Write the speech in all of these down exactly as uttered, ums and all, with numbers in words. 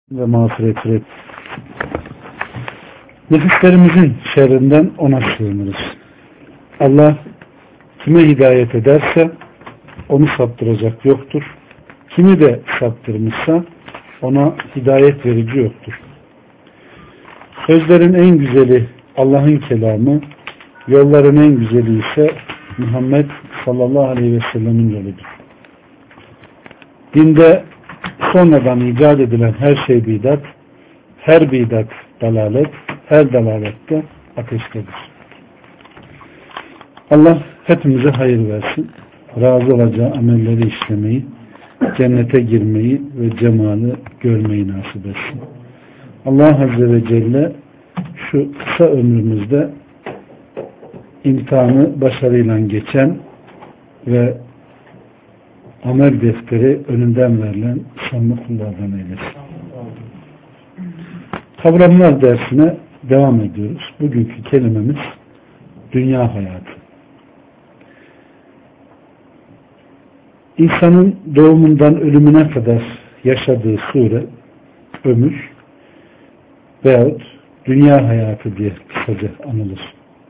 ve mağfiret et. Nefislerimizin şerrinden ona sığınırız. Allah kime hidayet ederse onu saptıracak yoktur. Kimi de saptırmışsa ona hidayet verici yoktur. Sözlerin en güzeli Allah'ın kelamı, yolların en güzeli ise Muhammed sallallahu aleyhi ve sellemin yoludur. Dinde sonradan icat edilen her şey bidat, her bidat dalalet, her dalalette ateştedir. Allah hepimize hayır versin, razı olacağı amelleri işlemeyi, cennete girmeyi ve cemali görmeyi nasip etsin. Allah Azze ve Celle şu kısa ömrümüzde imtihanı başarıyla geçen ve amel defteri önünden verilen sanlı kullardan eylesin. Kavramlar dersine devam ediyoruz. Bugünkü kelimemiz dünya hayatı. İnsanın doğumundan ölümüne kadar yaşadığı sure, ömür veyahut dünya hayatı diye kısaca anılır.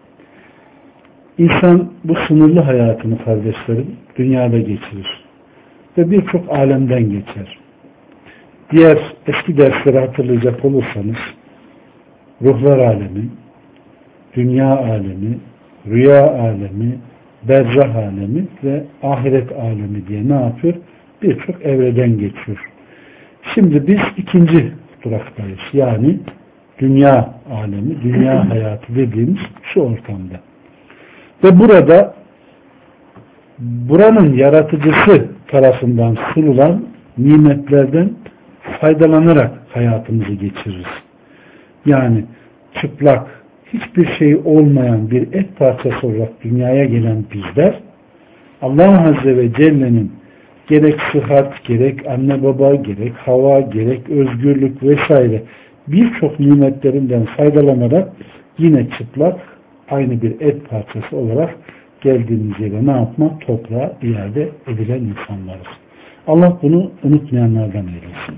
İnsan bu sınırlı hayatını kardeşlerim dünyada geçirir ve birçok alemden geçer. Diğer eski dersleri hatırlayacak olursanız ruhlar alemi, dünya alemi, rüya alemi, berzah alemi ve ahiret alemi diye ne yapıyor? Birçok evreden geçiyor. Şimdi biz ikinci duraktayız. Yani dünya alemi, dünya hayatı dediğimiz şu ortamda. Ve burada buranın yaratıcısı tarafından sunulan nimetlerden faydalanarak hayatımızı geçiririz. Yani çıplak, hiçbir şey olmayan bir et parçası olarak dünyaya gelen bizler, Allah Azze ve Celle'nin gerek sıhhat, gerek anne baba, gerek hava, gerek özgürlük vesaire birçok nimetlerinden faydalanarak yine çıplak, aynı bir et parçası olarak geldiğimiz yere ne yapmak? Toprağa iade edilen insanlarız. Allah bunu unutmayanlardan eylesin.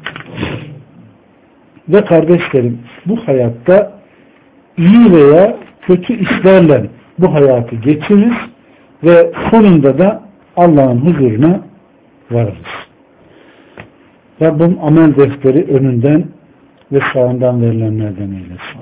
Ve kardeşlerim, bu hayatta iyi veya kötü işlerle bu hayatı geçiririz ve sonunda da Allah'ın huzuruna varırız. Rabbim amel defteri önünden ve sağından verilenlerden eylesin.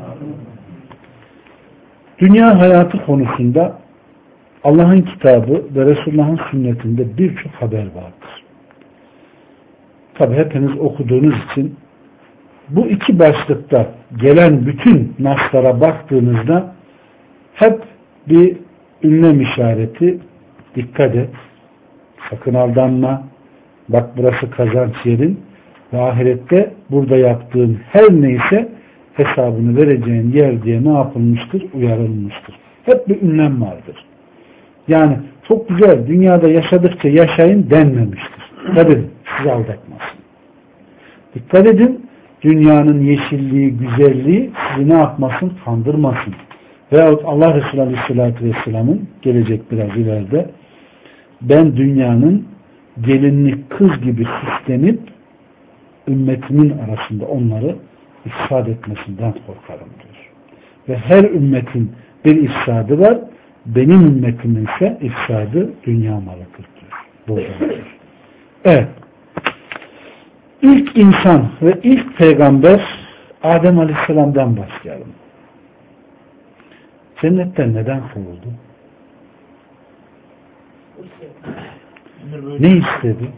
Dünya hayatı konusunda Allah'ın kitabı ve Resulullah'ın sünnetinde birçok haber vardır. Tabi hepiniz okuduğunuz için bu iki başlıkta gelen bütün naslara baktığınızda hep bir ünlem işareti, dikkat et, sakın aldanma, bak burası kazanç yerin ve ahirette burada yaptığın her neyse hesabını vereceğin yer diye ne yapılmıştır? Uyarılmıştır. Hep bir ünlem vardır. Yani çok güzel, dünyada yaşadıkça yaşayın denmemiştir. Dikkat edin, sizi aldatmasın. Dikkat edin, dünyanın yeşilliği, güzelliği sizi ne yapmasın? Kandırmasın. Veyahut Allah Resulü Aleyhisselatü Vesselam'ın gelecek biraz ileride ben dünyanın gelinlik kız gibi süslenip ümmetimin arasında onları ifsad etmesinden korkarım diyor. Ve her ümmetin bir ifsadı var. Benim ümmetimin ise ifsadı dünya malıdır diyor. Buradan. Evet. İlk insan ve ilk peygamber Adem Aleyhisselam'dan başlayalım. Cennetten neden kovuldu? Ne istedi?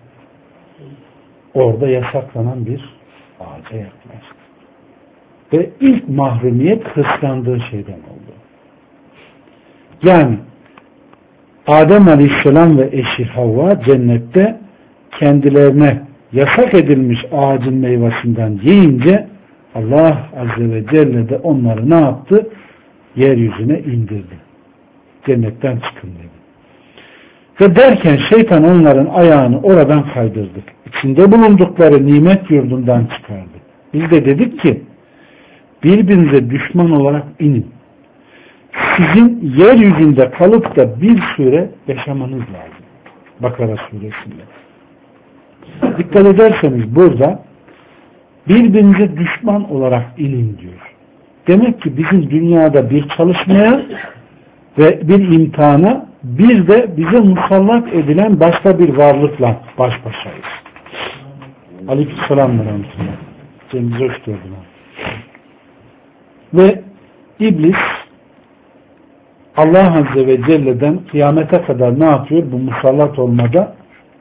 Orada yasaklanan bir ağaca yaklaştı. Ve ilk mahrumiyet hırslandığı şeyden oldu. Yani Adem Aleyhisselam ve eşi Havva cennette kendilerine yasak edilmiş ağacın meyvesinden yiyince Allah Azze ve Celle de onları ne yaptı? Yeryüzüne indirdi. Cennetten çıkın dedi. Ve derken şeytan onların ayağını oradan kaydırdı. İçinde bulundukları nimet yurdundan çıkardı. Biz de dedik ki birbirinize düşman olarak inin. Sizin yeryüzünde kalıp da bir süre yaşamanız lazım. Bakara suresinde. Dikkat ederseniz burada birbirinize düşman olarak inin diyor. Demek ki bizim dünyada bir çalışmaya ve bir imtihana, bir de bize musallat edilen başka bir varlıkla baş başayız. Aleykümselam ve rahmetullah. Cengiz hoş geldin. Ve iblis Allah Azze ve Celle'den kıyamete kadar ne yapıyor? Bu musallat olmada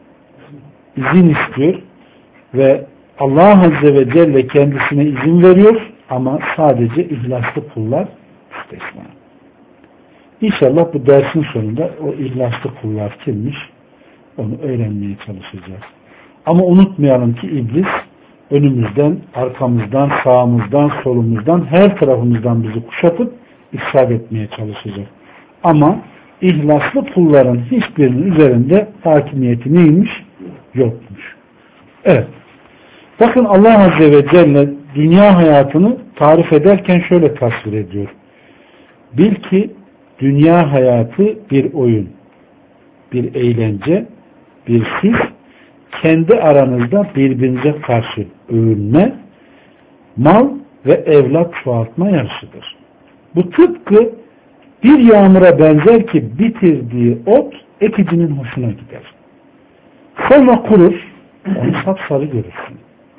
izin istiyor ve Allah Azze ve Celle kendisine izin veriyor ama sadece ihlaslı kullar istisna. İnşallah bu dersin sonunda o ihlaslı kullar kimmiş onu öğrenmeye çalışacağız. Ama unutmayalım ki iblis önümüzden, arkamızdan, sağımızdan, solumuzdan, her tarafımızdan bizi kuşatıp ifsad etmeye çalışacak. Ama ihlaslı kulların hiçbirinin üzerinde hakimiyeti neymiş? Yokmuş. Evet. Bakın Allah Azze ve Celle dünya hayatını tarif ederken şöyle tasvir ediyor. Bil ki dünya hayatı bir oyun, bir eğlence, bir süs, kendi aranızda birbirinize karşı övünme, mal ve evlat çoğaltma yarışıdır. Bu tıpkı bir yağmura benzer ki bitirdiği ot ekicinin hoşuna gider. Sonra kurur, onu sapsarı görürsün.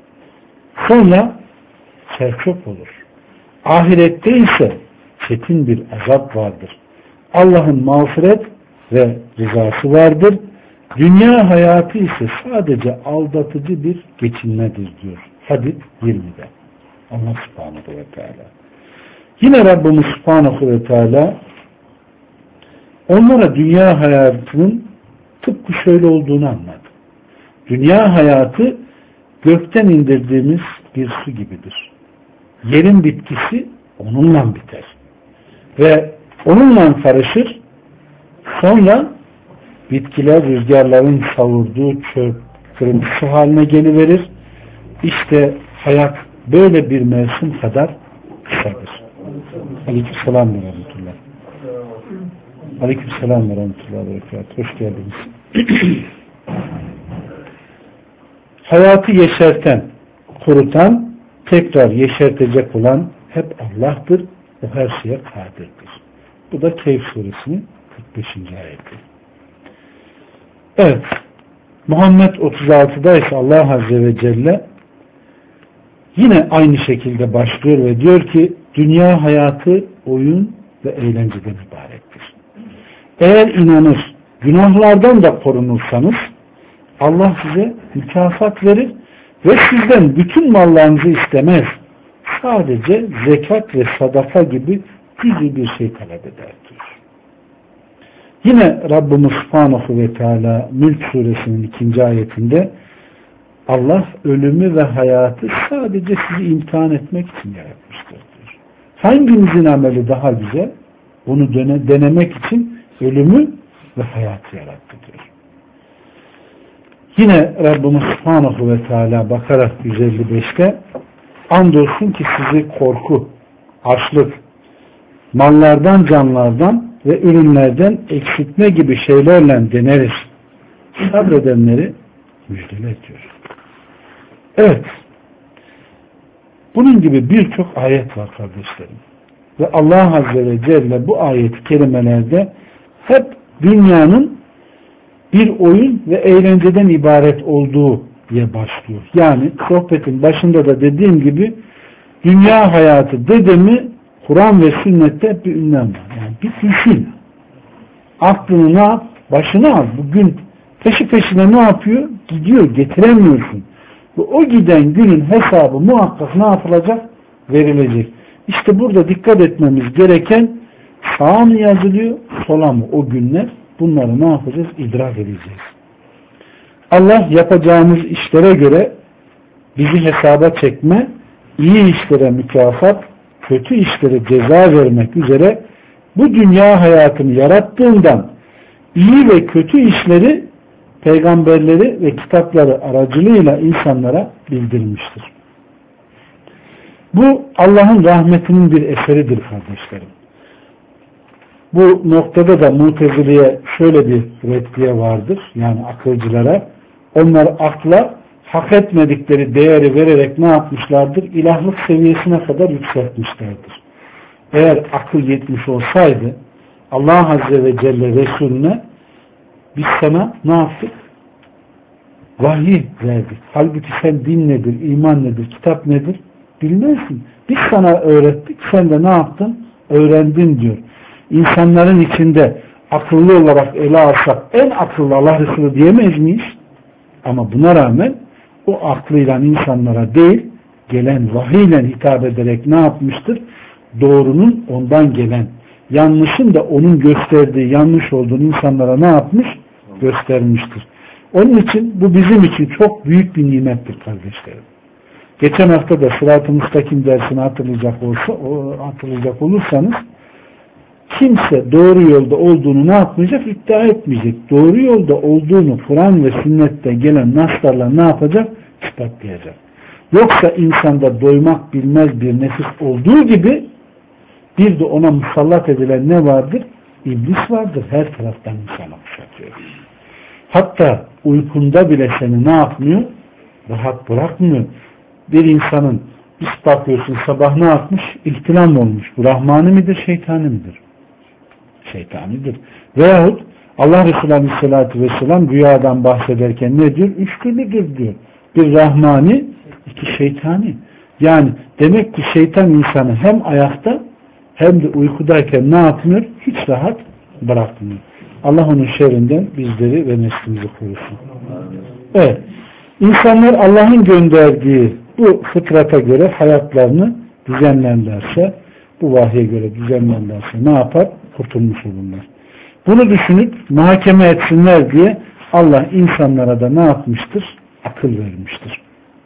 Sonra serçöp olur. Ahirette ise çetin bir azap vardır. Allah'ın mağfiret ve rızası vardır. Dünya hayatı ise sadece aldatıcı bir geçinmedir diyor. Hadid yirmide. Allah subhanahu ve teala. Yine Rabbimiz subhanahu ve teala onlara dünya hayatının tıpkı şöyle olduğunu anlattı. Dünya hayatı gökten indirdiğimiz bir su gibidir. Yerin bitkisi onunla biter. Ve onunla karışır. Sonra bitkiler rüzgarların savurduğu çöp, kırıntısı haline geliverir. İşte hayat böyle bir mevsim kadar kısadır. Aleykümselam ve rahmetullah. Aleykümselam ve rahmetullah ve berekatuhu. Hoş geldiniz. Hayatı yeşerten, kurutan, tekrar yeşertecek olan hep Allah'tır. O her şeye kadirdir. Bu da Kehf suresinin kırk beşinci ayeti. Evet. Muhammed otuz altıda ise Allah Azze ve Celle yine aynı şekilde başlıyor ve diyor ki dünya hayatı oyun ve eğlenceden ibarettir. Eğer inanır, günahlardan da korunursanız Allah size mükafat verir ve sizden bütün mallarınızı istemez. Sadece zekat ve sadaka gibi cüzi bir şey talep eder diyor. Yine Rabbimiz Subhanahu ve Teala Mülk suresinin ikinci ayetinde Allah ölümü ve hayatı sadece sizi imtihan etmek için yaratmıştır diyor. Hanginizin ameli daha güzel? Bunu dene, denemek için ölümü ve hayatı yarattı diyor. Yine Rabbimiz Subhanahu ve Teala Bakara yüz elli beşte andolsun ki sizi korku, açlık, mallardan, canlardan ve ürünlerden eksiltme gibi şeylerle deneriz. Sabredenleri müjdele ediyor. Evet. Bunun gibi birçok ayet var kardeşlerim. Ve Allah Azze ve Celle bu ayet-i kerimelerde hep dünyanın bir oyun ve eğlenceden ibaret olduğu diye başlıyor. Yani sohbetin başında da dediğim gibi dünya hayatı dedemi Kur'an ve sünnette bir ünlem var. Yani bir düşün. Aklını ne yap? Başına al. Bugün peşi peşine ne yapıyor? Gidiyor. Getiremiyorsun. Ve o giden günün hesabı muhakkak ne yapılacak? Verilecek. İşte burada dikkat etmemiz gereken sağa mı yazılıyor? Sola mı? O günler. Bunları ne yapacağız? İdrak edeceğiz. Allah yapacağımız işlere göre bizi hesaba çekme, iyi işlere mükafat, kötü işlere ceza vermek üzere bu dünya hayatını yarattığından iyi ve kötü işleri peygamberleri ve kitapları aracılığıyla insanlara bildirmiştir. Bu Allah'ın rahmetinin bir eseridir kardeşlerim. Bu noktada da Mutezile'ye şöyle bir reddiye vardır. Yani akılcılara. Onlar akla hak etmedikleri değeri vererek ne yapmışlardır? İlahlık seviyesine kadar yükseltmişlerdir. Eğer akıl yetmiş olsaydı Allah Azze ve Celle Resulüne biz sana ne yaptık? Vahiy verdik. Halbuki sen din nedir, iman nedir, kitap nedir bilmezsin. Biz sana öğrettik, sen de ne yaptın? Öğrendin diyor. İnsanların içinde akıllı olarak ele alsak en akıllı Allah Resulü diyemeyiz miyiz? Ama buna rağmen o aklıyla insanlara değil, gelen vahiyle hitap ederek ne yapmıştır? Doğrunun ondan gelen, yanlışın da onun gösterdiği yanlış olduğunu insanlara ne yapmış? Göstermiştir. Onun için bu bizim için çok büyük bir nimettir kardeşlerim. Geçen hafta da Sırat-ı Müstakim dersini hatırlayacak olsa, o, hatırlayacak olursanız kimse doğru yolda olduğunu ne yapmayacak? İddia etmeyecek. Doğru yolda olduğunu Kur'an ve sünnette gelen naslarla ne yapacak? İspatlayacak. Yoksa insanda doymak bilmez bir nefis olduğu gibi bir de ona musallat edilen ne vardır? İblis vardır. Her taraftan insana kuşatıyor. Hatta uykunda bile seni ne yapmıyor? Rahat bırakmıyor. Bir insanın biz bakıyorsun sabah ne yapmış? İhtilam olmuş. Bu Rahmani midir, şeytani midir? Şeytanidir. Veyahut Allah Resulü Aleyhisselatü Vesselam rüyadan bahsederken ne diyor? Üç türlüdür diyor. Bir Rahmani, iki şeytani. Yani demek ki şeytan insanı hem ayakta hem de uykudayken ne yapmıyor? Hiç rahat bırakmıyor. Allah onun şerrinden bizleri ve neslimizi korusun. Evet. İnsanlar Allah'ın gönderdiği bu fıtrata göre hayatlarını düzenlerlerse, bu vahye göre düzenlerlerse ne yapar? Kurtulmuş olurlar. Bunu düşünüp muhakeme etsinler diye Allah insanlara da ne yapmıştır? Akıl vermiştir.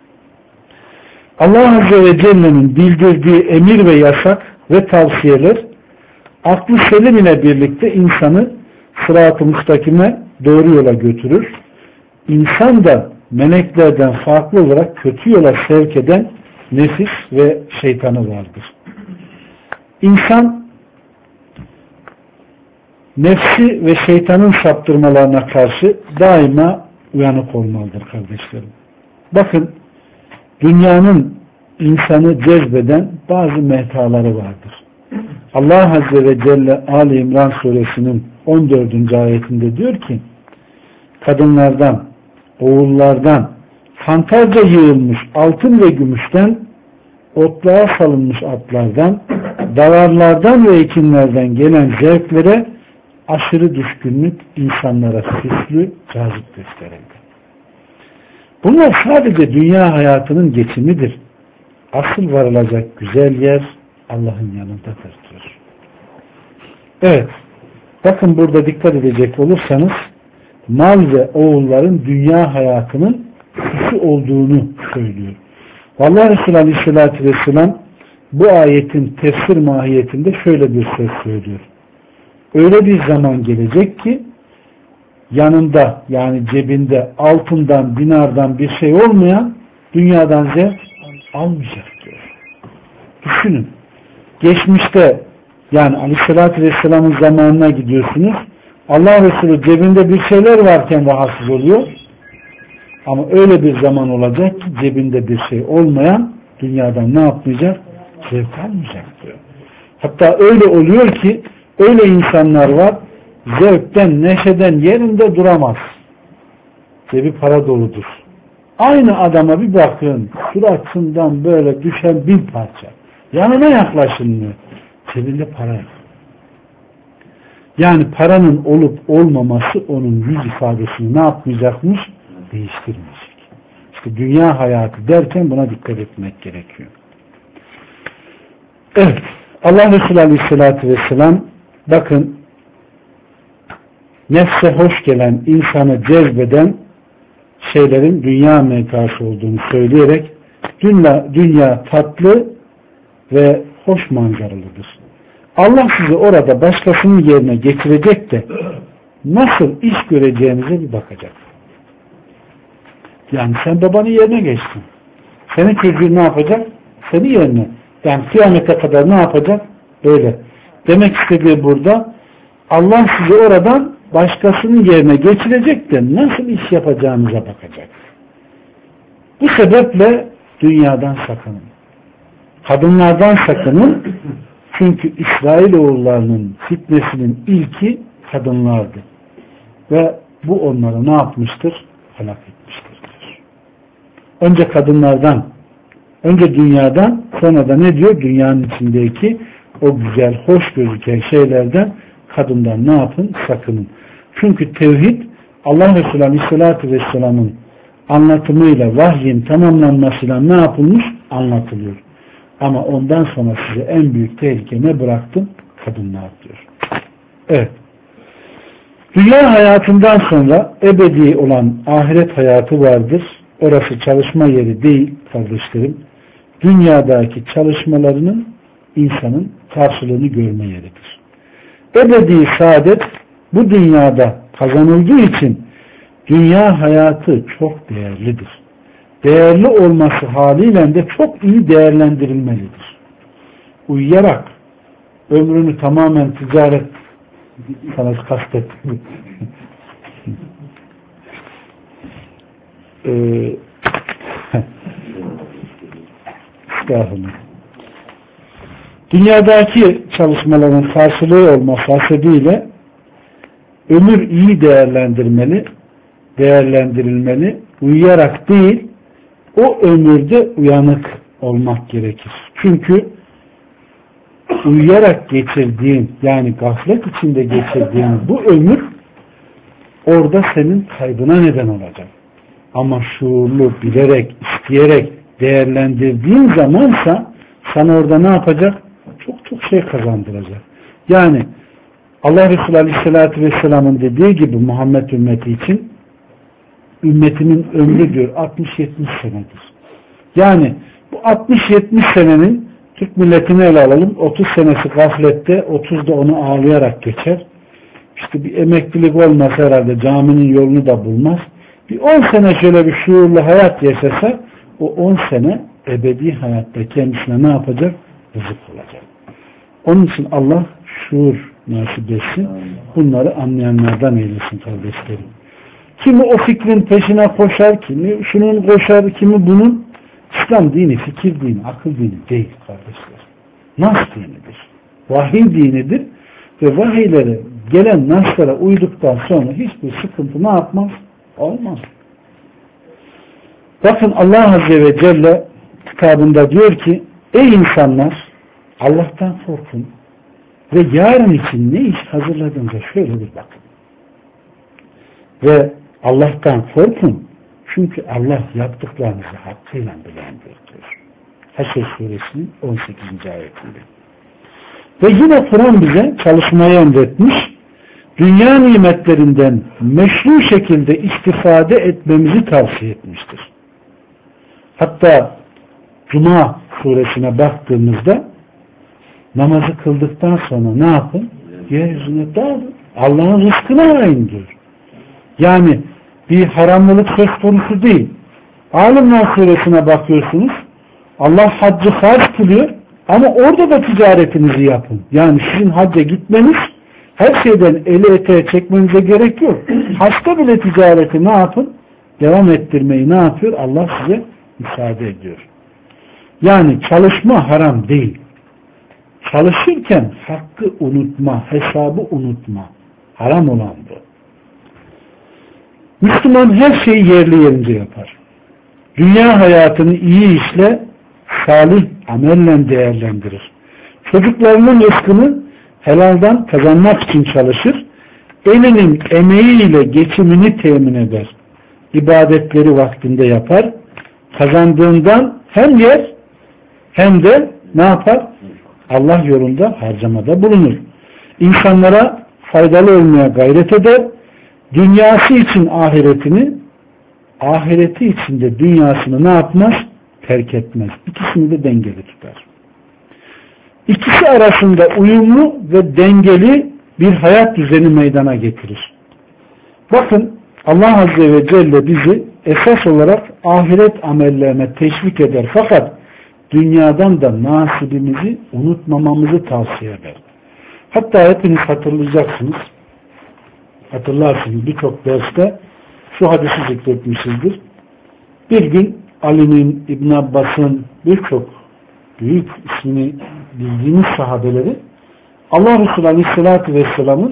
Allah Azze ve Celle'nin bildirdiği emir ve yasak ve tavsiyeler aklı selim ile birlikte insanı sırat-ı müstakime doğru yola götürür. İnsan da meleklerden farklı olarak kötü yola sevk eden nefis ve şeytanı vardır. İnsan nefsi ve şeytanın saptırmalarına karşı daima uyanık olmalıdır kardeşlerim. Bakın dünyanın insanı cezbeden bazı mehtaları vardır. Allah Azze ve Celle Ali İmran suresinin on dördüncü ayetinde diyor ki kadınlardan, oğullardan, fantarca yığılmış altın ve gümüşten, otluğa salınmış atlardan, davarlardan ve ekinlerden gelen zevklere aşırı düşkünlük insanlara süslü, cazip gösterildi. Bunlar sadece dünya hayatının geçimidir. Asıl varılacak güzel yer Allah'ın yanındadır diyor. Evet. Bakın burada dikkat edecek olursanız mal ve oğulların dünya hayatının süsü olduğunu söylüyor. Vallahi Resulü Aleyhisselatü Vesselam bu ayetin tefsir mahiyetinde şöyle bir söz söylüyor. Öyle bir zaman gelecek ki yanında yani cebinde altından, dinardan bir şey olmayan dünyadan zevk almayacak diyor. Düşünün. Geçmişte yani Aleyhisselatü Vesselam'ın zamanına gidiyorsunuz. Allah Resulü cebinde bir şeyler varken rahatsız oluyor. Ama öyle bir zaman olacak ki cebinde bir şey olmayan dünyadan ne yapmayacak? Zevk almayacak diyor. Hatta öyle oluyor ki öyle insanlar var zevkten, neşeden yerinde duramaz. Cebi para doludur. Aynı adama bir bakın suratından böyle düşen bin parça. Yanına yaklaşılmıyor. Cebinde para yok. Yani paranın olup olmaması onun yüz ifadesini ne yapmayacakmış? Değiştirmeyecek. İşte dünya hayatı derken buna dikkat etmek gerekiyor. Evet. Allah Resulü Aleyhisselatü Vesselam bakın nefse hoş gelen, insanı cezbeden şeylerin dünya metası olduğunu söyleyerek dünya, dünya tatlı ve hoş manzaralıdır. Allah sizi orada başkasının yerine getirecek de nasıl iş göreceğinize bir bakacak. Yani sen babanın yerine geçtin. Senin çocuğun ne yapacak? Senin yerine. Yani kıyamete kadar ne yapacak? Öyle. Demek istediği burada Allah sizi oradan başkasının yerine geçirecek de nasıl iş yapacağınıza bakacak. Bu sebeple dünyadan sakının. Kadınlardan sakının. Çünkü İsrailoğullarının fitnesinin ilki kadınlardı. Ve bu onları ne yapmıştır? Helak etmiştir. Önce kadınlardan, önce dünyadan, sonra da ne diyor? Dünyanın içindeki o güzel, hoş gözüken şeylerden, kadından ne yapın? Sakının. Çünkü tevhid, Allah Resulü Aleyhisselatü Vesselam'ın anlatımıyla, vahyin tamamlanmasıyla ne yapılmış? Anlatılıyor. Ama ondan sonra size en büyük tehlike ne bıraktım? Kadınlar diyor. Evet. Dünya hayatından sonra ebedi olan ahiret hayatı vardır. Orası çalışma yeri değil kardeşlerim. Dünyadaki çalışmalarının insanın karşılığını görme yeridir. Ebedi saadet bu dünyada kazanıldığı için dünya hayatı çok değerlidir. Değerli olması haliyle de çok iyi değerlendirilmelidir. Uyuyarak ömrünü tamamen ticaret sana kastettim. ee, Dünyadaki çalışmaların karşılığı olması hasebiyle ömür iyi değerlendirmeli, değerlendirilmeli, uyuyarak değil, o ömürde uyanık olmak gerekir. Çünkü uyuyarak geçirdiğin, yani gaflet içinde geçirdiğin bu ömür orada senin kaybına neden olacak. Ama şuurlu, bilerek, isteyerek değerlendirdiğin zamansa sana orada ne yapacak? Çok çok şey kazandıracak. Yani Allah Resulü Aleyhisselatü Vesselam'ın dediği gibi Muhammed ümmeti için ümmetimin ömrü diyor altmış yetmiş senedir. Yani bu altmış yetmiş senenin Türk milletini ele alalım. otuz senesi gaflette, otuzda onu ağlayarak geçer. İşte bir emeklilik olmaz herhalde, caminin yolunu da bulmaz. Bir on sene şöyle bir şuurlu hayat yaşasa, o on sene ebedi hayatta kendisine ne yapacak? Rızık olacak. Onun için Allah şuur nasip etsin. Bunları anlayanlardan eylesin kardeşlerim. Kimi o fikrin peşine koşar, kimi şunun koşar, kimi bunun. İslam dini, fikir dini, akıl dini değil kardeşler. Nas dinidir. Vahiy dinidir. Ve vahiylere gelen naslara uyduktan sonra hiçbir sıkıntı ne yapmaz? Olmaz. Bakın Allah Azze ve Celle kitabında diyor ki, ey insanlar, Allah'tan korkun ve yarın için ne iş hazırladığınıza şöyle bir bakın. Ve Allah'tan korkun, çünkü Allah yaptıklarınızı hakkıyla bilendir diyor. Haşr suresinin on sekizinci ayetinde. Ve yine Kur'an bize çalışmayı emretmiş, dünya nimetlerinden meşru şekilde istifade etmemizi tavsiye etmiştir. Hatta Cuma suresine baktığımızda namazı kıldıktan sonra ne yapın? Yeryüzüne dağılın. Allah'ın rızkını arayın diyor. Yani bir haramlılık söz konusu değil. Alimler suresine bakıyorsunuz. Allah haccı farz kılıyor ama orada da ticaretinizi yapın. Yani sizin hacca gitmeniz, her şeyden eli eteğe çekmenize gerek yok. Haçta bile ticareti ne yapın? Devam ettirmeyi ne yapıyor? Allah size müsaade ediyor. Yani çalışma haram değil. Çalışırken hakkı unutma, hesabı unutma. Haram olan bu. Müslüman her şeyi yerli yerince yapar. Dünya hayatını iyi işle, salih amelle değerlendirir. Çocuklarının rızkını helaldan kazanmak için çalışır. Elinin emeğiyle geçimini temin eder. İbadetleri vaktinde yapar. Kazandığından hem yer hem de ne yapar? Allah yolunda harcamada bulunur. İnsanlara faydalı olmaya gayret eder. Dünyası için ahiretini, ahireti için de dünyasını ne yapmaz? Terk etmez. İkisini de dengeli tutar. İkisi arasında uyumlu ve dengeli bir hayat düzeni meydana getirir. Bakın Allah Azze ve Celle bizi esas olarak ahiret amellerine teşvik eder. Fakat dünyadan da nasibimizi unutmamamızı tavsiye eder. Hatta hepiniz hatırlayacaksınız. Hatırlarsınız birçok derste şu hadisi zikretmişizdir. Bir gün Ali'nin, İbn Abbas'ın birçok büyük ismini bildiğimiz sahabeleri Allah Resulü Aleyhisselatü Vesselam'ın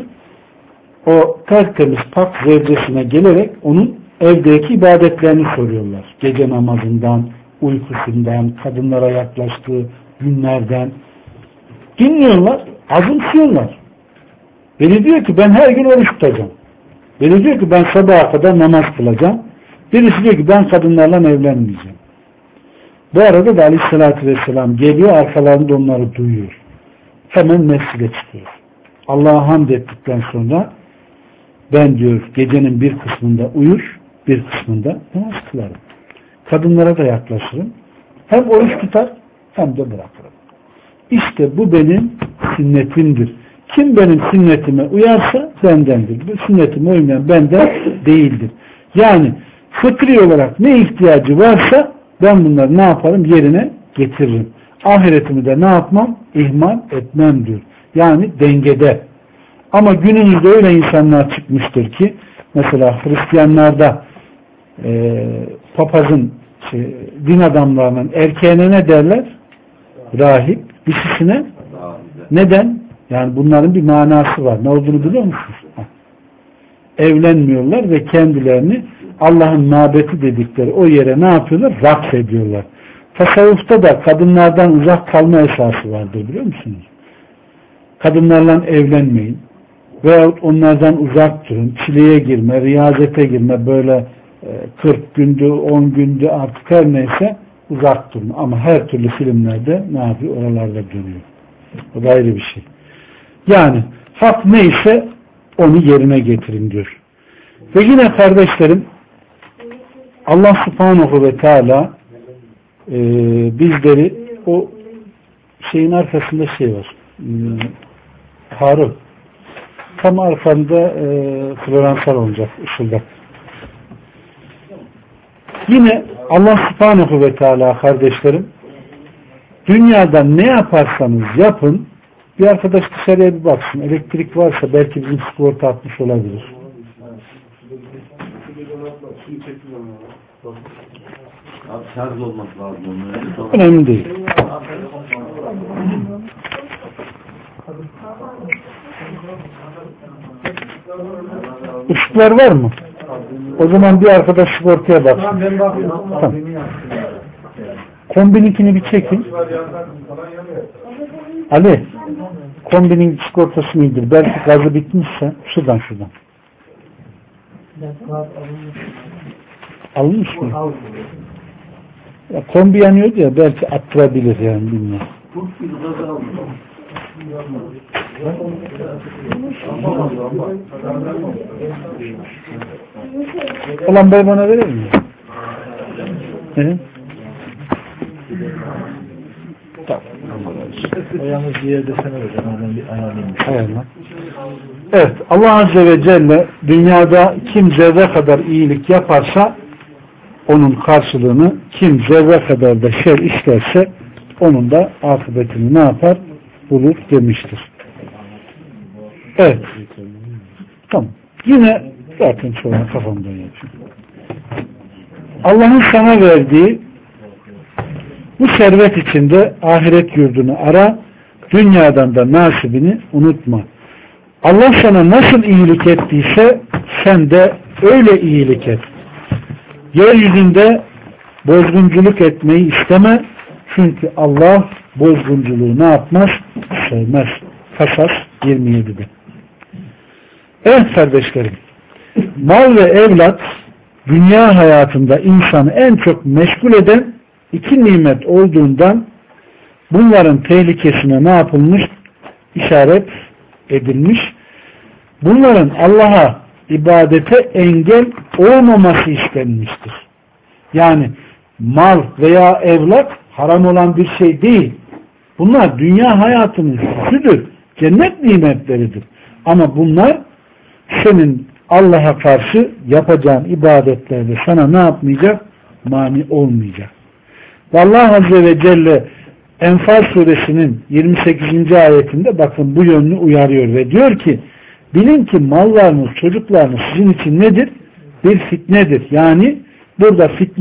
o tertemiz pak zevcesine gelerek onun evdeki ibadetlerini soruyorlar. Gece namazından, uykusundan, kadınlara yaklaştığı günlerden dinliyorlar, azımsıyorlar. Biri diyor ki ben her gün oruç tutacağım. Biri diyor ki ben sabaha kadar namaz kılacağım. Birisi diyor ki ben kadınlarla evlenmeyeceğim. Bu arada da Aleyhisselatü Vesselam geliyor, arkalarında onları duyuyor. Hemen mescide çıkıyor. Allah'a hamd ettikten sonra ben diyor gecenin bir kısmında uyur, bir kısmında namaz kılarım. Kadınlara da yaklaşırım. Hem oruç tutar hem de bırakırım. İşte bu benim sünnetimdir. Kim benim sünnetime uyarsa bendendir. Bu sünnetime uymayan benden değildir. Yani fıtri olarak ne ihtiyacı varsa ben bunları ne yaparım? Yerine getiririm. Ahiretimi de ne yapmam? İhmal etmem diyor. Yani dengede. Ama günümüzde öyle insanlar çıkmıştır ki mesela Hristiyanlarda e, papazın şey, din adamlarının erkeğine ne derler? Rahip. Dişisine neden? Yani bunların bir manası var. Ne olduğunu biliyor musunuz? Ha. Evlenmiyorlar ve kendilerini Allah'ın mabeti dedikleri o yere ne yapıyorlar? Raks ediyorlar. Tasavvufta da kadınlardan uzak kalma esası vardır biliyor musunuz? Kadınlarla evlenmeyin. Veyahut onlardan uzak durun. Çileye girme, riyazete girme, böyle kırk gündü, on gündü artık her neyse uzak durun. Ama her türlü filmlerde ne yapıyor? Oralarda dönüyor. O da ayrı bir şey. Yani hak neyse onu yerine getirin diyor. Ve yine kardeşlerim Allah Subhanahu ve Teala e, bizleri o şeyin arkasında şey var. E, Harun. Tam arkanda e, floransal olacak ışıldak. Yine Allah Subhanahu ve Teala kardeşlerim dünyada ne yaparsanız yapın bir arkadaş dışarıya bir baksın. Elektrik varsa belki bizim sigorta atmış olabilir. Abi şarj olması lazım. Önemli değil. Işıklar var mı? O zaman bir arkadaş sigortaya baksın. Tamam. Kombininkini bir çekin. Ali, kombinin sigortasını indir. Belki gazı bitmişse şuradan şuradan. Almış mı? Ya, kombi yanıyordu ya belki attırabilir yani bilmiyorum. O lambayı bana verir mi? Hı? Tamam. O yalnız bir yerde sen hocam. Oradan bir ayarlayayım. Evet. Allah Azze ve Celle dünyada kim zerre kadar iyilik yaparsa onun karşılığını kim zerre kadar da şer işlerse onun da akıbetini ne yapar? Bulur demiştir. Evet. Tamam. Yine zaten sonra kafamdan yapıyor. Allah'ın sana verdiği bu servet içinde ahiret yurdunu ara, dünyadan da nasibini unutma. Allah sana nasıl iyilik ettiyse sen de öyle iyilik et. Yeryüzünde bozgunculuk etmeyi isteme. Çünkü Allah bozgunculuğu ne yapmaz? Sevmez. Kasas yirmi yedide. Evet kardeşlerim. Mal ve evlat dünya hayatında insanı en çok meşgul eden iki nimet olduğundan bunların tehlikesine ne yapılmış? İşaret edilmiş. Bunların Allah'a ibadete engel olmaması istenmiştir. Yani mal veya evlat haram olan bir şey değil. Bunlar dünya hayatının süsüdür. Cennet nimetleridir. Ama bunlar senin Allah'a karşı yapacağın ibadetlerde sana ne yapmayacak? Mani olmayacak. Allah Azze ve Celle Enfal suresinin yirmi sekizinci ayetinde bakın bu yönünü uyarıyor ve diyor ki bilin ki mallarınız, çocuklarınız sizin için nedir? Bir fitnedir. Yani burada fitne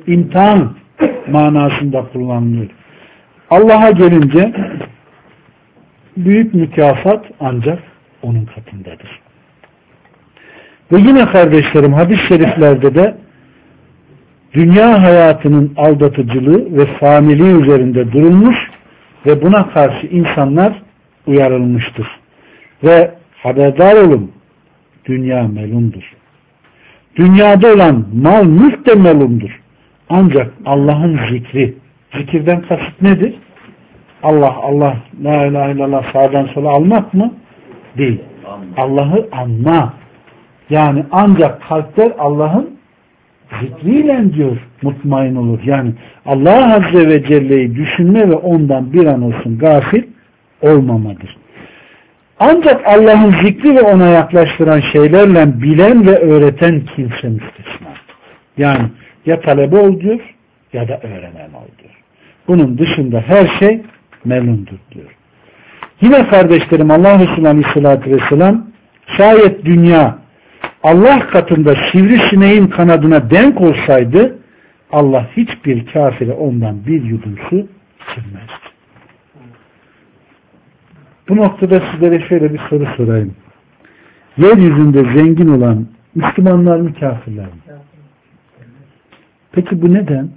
imtihan manasında kullanılıyor. Allah'a gelince büyük mükafat ancak onun katındadır. Ve yine kardeşlerim hadis-i şeriflerde de dünya hayatının aldatıcılığı ve faniliği üzerinde durulmuş ve buna karşı insanlar uyarılmıştır. Ve haberdar olun, dünya melundur. Dünyada olan mal mülk de melundur. Ancak Allah'ın zikri, zikirden kasıt nedir? Allah, Allah, la ilahe illallah sağdan sola almak mı? Değil. Allah'ı anma. Yani ancak kalpler Allah'ın zikriyle diyor mutmain olur. Yani Allah Azze ve Celle'yi düşünme ve ondan bir an olsun gafil olmamadır. Ancak Allah'ın zikri ve ona yaklaştıran şeylerle bilen ve öğreten kimse müstesna. Yani ya talebe ol diyor ya da öğrenen ol diyor. Bunun dışında her şey melundur diyor. Yine kardeşlerim Allah Resulü Aleyhisselatü Vesselam şayet dünya Allah katında sivrisineğin kanadına denk olsaydı Allah hiçbir kafire ondan bir yudum su içirmezdi. Bu noktada sizlere şöyle bir soru sorayım. Yeryüzünde zengin olan Müslümanlar mı kafirler mi? Peki bu neden?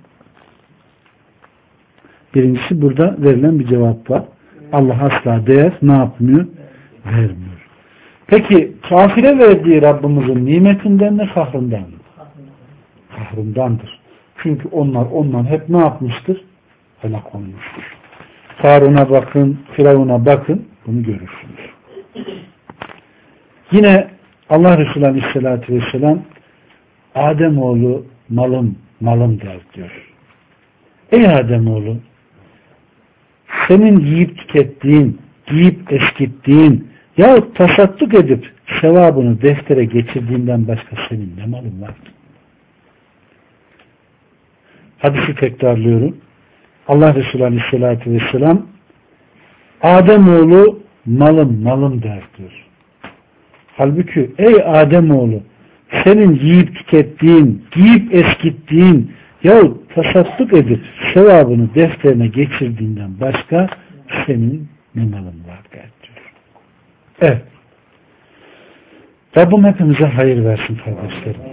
Birincisi burada verilen bir cevap var. Allah asla değer ne yapmıyor? Vermiyor. Peki kafire verdiği Rabbimizin nimetinden mi kahrından mı? Kahrındandır. Çünkü onlar ondan hep ne yapmıştır? Helak olmuştur. Karun'a bakın, Firavun'a bakın, bunu görürsünüz. Yine Allah Resulü Aleyhisselatü Vesselam Ademoğlu malım, malım der diyor. Ey Ademoğlu, senin yiyip tükettiğin, giyip eskittiğin yahut tasadduk edip sevabını deftere geçirdiğinden başka senin ne malın var ki? Hadisi tekrarlıyorum. Allah Resulü Aleyhisselatü Vesselam Ademoğlu malım malım der diyor. Halbuki ey Ademoğlu senin yiyip tükettiğin, giyip eskittiğin yahut tasadduk edip sevabını defterine geçirdiğinden başka senin ne malın var der diyor. Evet. Rabbim hepimize hayır versin kardeşlerim.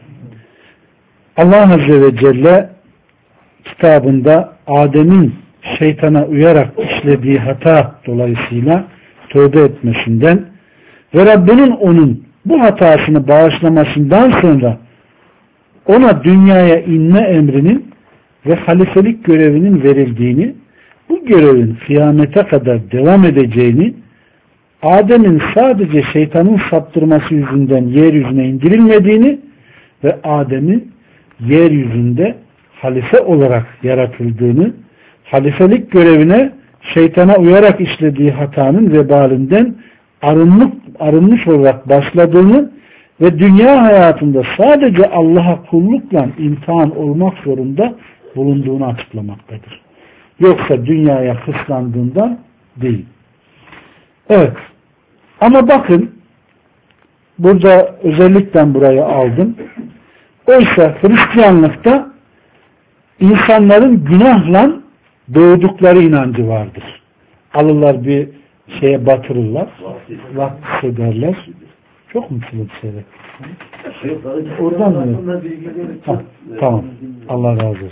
Allah Azze ve Celle kitabında Adem'in şeytana uyarak işlediği hata dolayısıyla tövbe etmesinden ve Rabbinin onun bu hatasını bağışlamasından sonra ona dünyaya inme emrinin ve halifelik görevinin verildiğini, bu görevin kıyamete kadar devam edeceğini, Adem'in sadece şeytanın saptırması yüzünden yeryüzüne indirilmediğini ve Adem'in yeryüzünde halife olarak yaratıldığını, halifelik görevine şeytana uyarak işlediği hatanın vebalinden arınmış, arınmış olarak başladığını ve dünya hayatında sadece Allah'a kullukla imtihan olmak zorunda bulunduğunu açıklamaktadır. Yoksa dünyaya hırslandığından değil. Evet. Ama bakın burada özellikle burayı aldım. Oysa Hristiyanlıkta insanların günahla doğdukları inancı vardır. Alırlar bir şeye batırırlar. Vakıf ederler. Çok mu çılgın şeyler? Oradan mı? Ha, tamam. Allah razı olsun.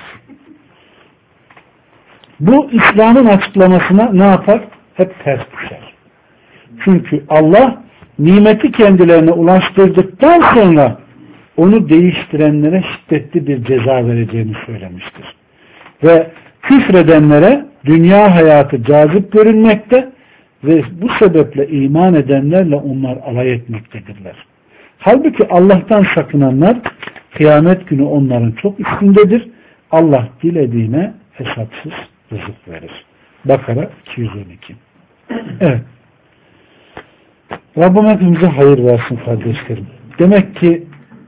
Bu İslam'ın açıklamasına ne yapar? Hep ters düşer. Çünkü Allah nimeti kendilerine ulaştırdıktan sonra onu değiştirenlere şiddetli bir ceza vereceğini söylemiştir. Ve küfredenlere dünya hayatı cazip görünmekte ve bu sebeple iman edenlerle onlar alay etmektedirler. Halbuki Allah'tan sakınanlar kıyamet günü onların çok üstündedir. Allah dilediğine hesapsız rızık verir. Bakara iki yüz on iki. Evet. Rabbim hepimize hayır versin kardeşlerim. Demek ki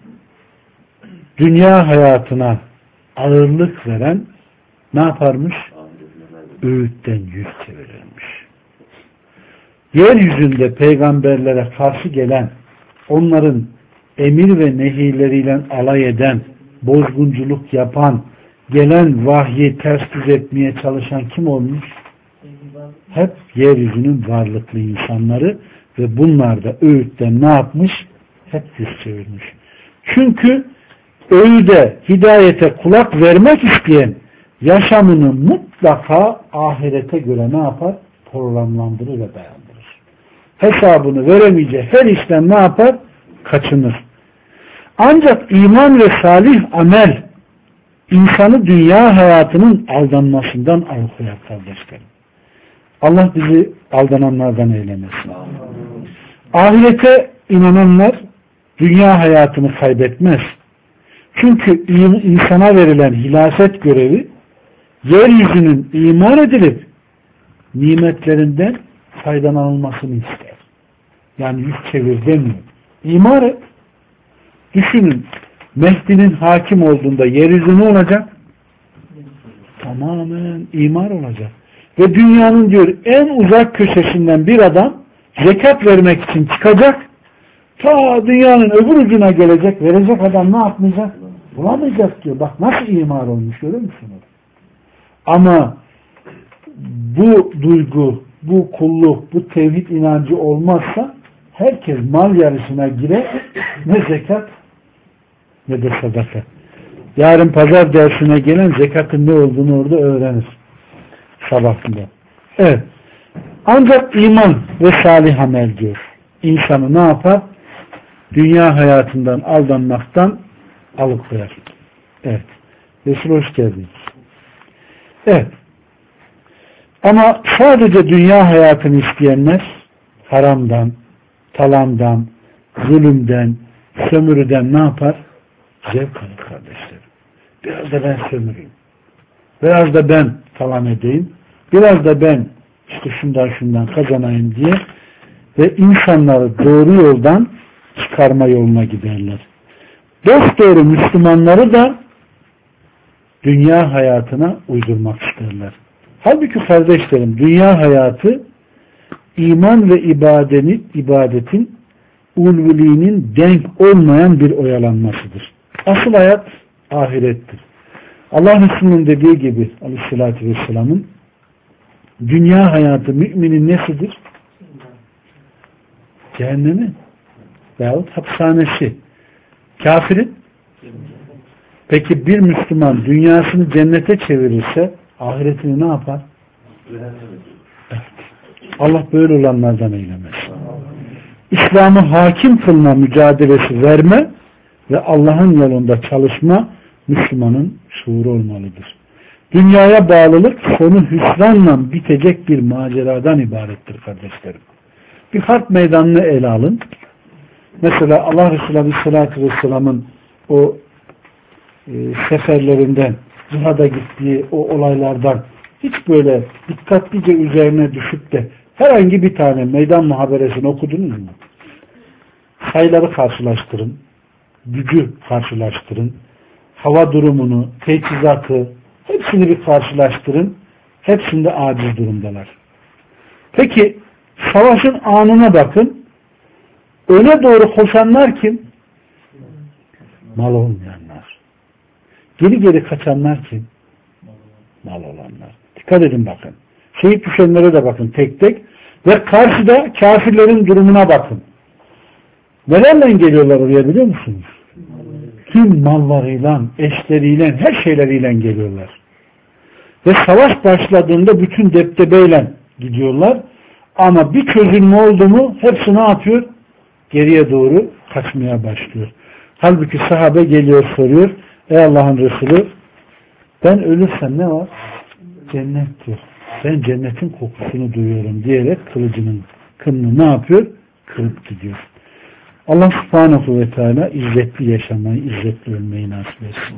dünya hayatına ağırlık veren ne yaparmış? Öğütten yüz çevirirmiş. Yeryüzünde peygamberlere karşı gelen, onların emir ve nehirleriyle alay eden, bozgunculuk yapan, gelen vahyi ters düz etmeye çalışan kim olmuş? Hep yeryüzünün varlıklı insanları ve bunlar da öğütten ne yapmış? Hep yüz çevirmiş. Çünkü öğüde, hidayete kulak vermek isteyen yaşamını mutlaka ahirete göre ne yapar? Programlandırır ve dayandırır. Hesabını veremeyeceği her işten ne yapar? Kaçınır. Ancak iman ve salih amel insanı dünya hayatının aldanmasından alıkoyar kardeşlerim. Allah bizi aldananlardan eylemesin. Ahirete inananlar dünya hayatını kaybetmez. Çünkü insana verilen hilafet görevi yeryüzünün iman edilip nimetlerinden faydalanılmasını ister. Yani yüz çevir demiyor. İmar et. Düşünün, Mehdi'nin hakim olduğunda yeryüzü ne olacak? Tamamen imar olacak. Ve dünyanın diyor en uzak köşesinden bir adam zekat vermek için çıkacak. Ta dünyanın öbür ucuna gelecek. Verecek adam ne yapmayacak? Bulamayacak diyor. Bak nasıl imar olmuş, görüyor musunuz? Ama bu duygu, bu kulluk, bu tevhid inancı olmazsa herkes mal yarışına girer, ne zekat ne de sadaka. Yarın pazar dersine gelen zekatın ne olduğunu orada öğrenir. Sabahında. Evet. Ancak iman ve salih amel diyor. İnsanı ne yapar? Dünya hayatından aldanmaktan alıkoyar. Evet. Resul hoş geldiniz. Evet. Ama sadece dünya hayatını isteyenler haramdan, talandan, zulümden, sömürüden ne yapar? Zevk alır kardeşlerim. Biraz da ben sömüreyim. Biraz da ben talan edeyim. Biraz da ben işte şundan şundan kazanayım diye ve insanları doğru yoldan çıkarma yoluna giderler. Dosdoğru Müslümanları da dünya hayatına uydurmak isterler. Halbuki kardeşlerim, dünya hayatı iman ve ibadetin, ibadetin ulviliğinin denk olmayan bir oyalanmasıdır. Asıl hayat ahirettir. Allah Resulü'nün dediği gibi Aleyhisselatü Vesselam'ın dünya hayatı müminin nesidir? Cehennemi veyahut hapishanesi. Kafirin? Peki bir Müslüman dünyasını cennete çevirirse ahiretini ne yapar? Evet. Allah böyle olanlardan eylemez. İslam'ı hakim kılma mücadelesi verme ve Allah'ın yolunda çalışma Müslümanın şuuru olmalıdır. Dünyaya bağlılık sonu hüsranla bitecek bir maceradan ibarettir kardeşlerim. Bir harp meydanını ele alın. Mesela Allah Resulü Aleyhisselatü Vesselam'ın o e, seferlerinden, cihada gittiği o olaylardan hiç böyle dikkatlice üzerine düşüp de herhangi bir tane meydan muhaberesini okudunuz mu? Sayıları karşılaştırın, gücü karşılaştırın, hava durumunu, teçhizatı, hepsini bir karşılaştırın. Hepsinde aciz durumdalar. Peki savaşın anına bakın. Öne doğru koşanlar kim? Mal olmayanlar. Geri geri kaçanlar kim? Mal olanlar. Dikkat edin bakın. Şehit düşenlere de bakın tek tek. Ve karşıda kafirlerin durumuna bakın. Nelerle geliyorlar oraya biliyor musunuz? Tüm mallarıyla, eşleriyle, her şeyleriyle geliyorlar. Ve savaş başladığında bütün deptebeyle gidiyorlar. Ama bir çözülme oldu mu hepsi ne yapıyor? Geriye doğru kaçmaya başlıyor. Halbuki sahabe geliyor soruyor. Ey Allah'ın Resulü, ben ölürsem ne var? Cennet diyor. Ben cennetin kokusunu duyuyorum diyerek kılıcının kınını ne yapıyor? Kırıp gidiyor. Allah subhanahu ve teala izzetli yaşamayı, izzetli ölmeyi nasip etsin.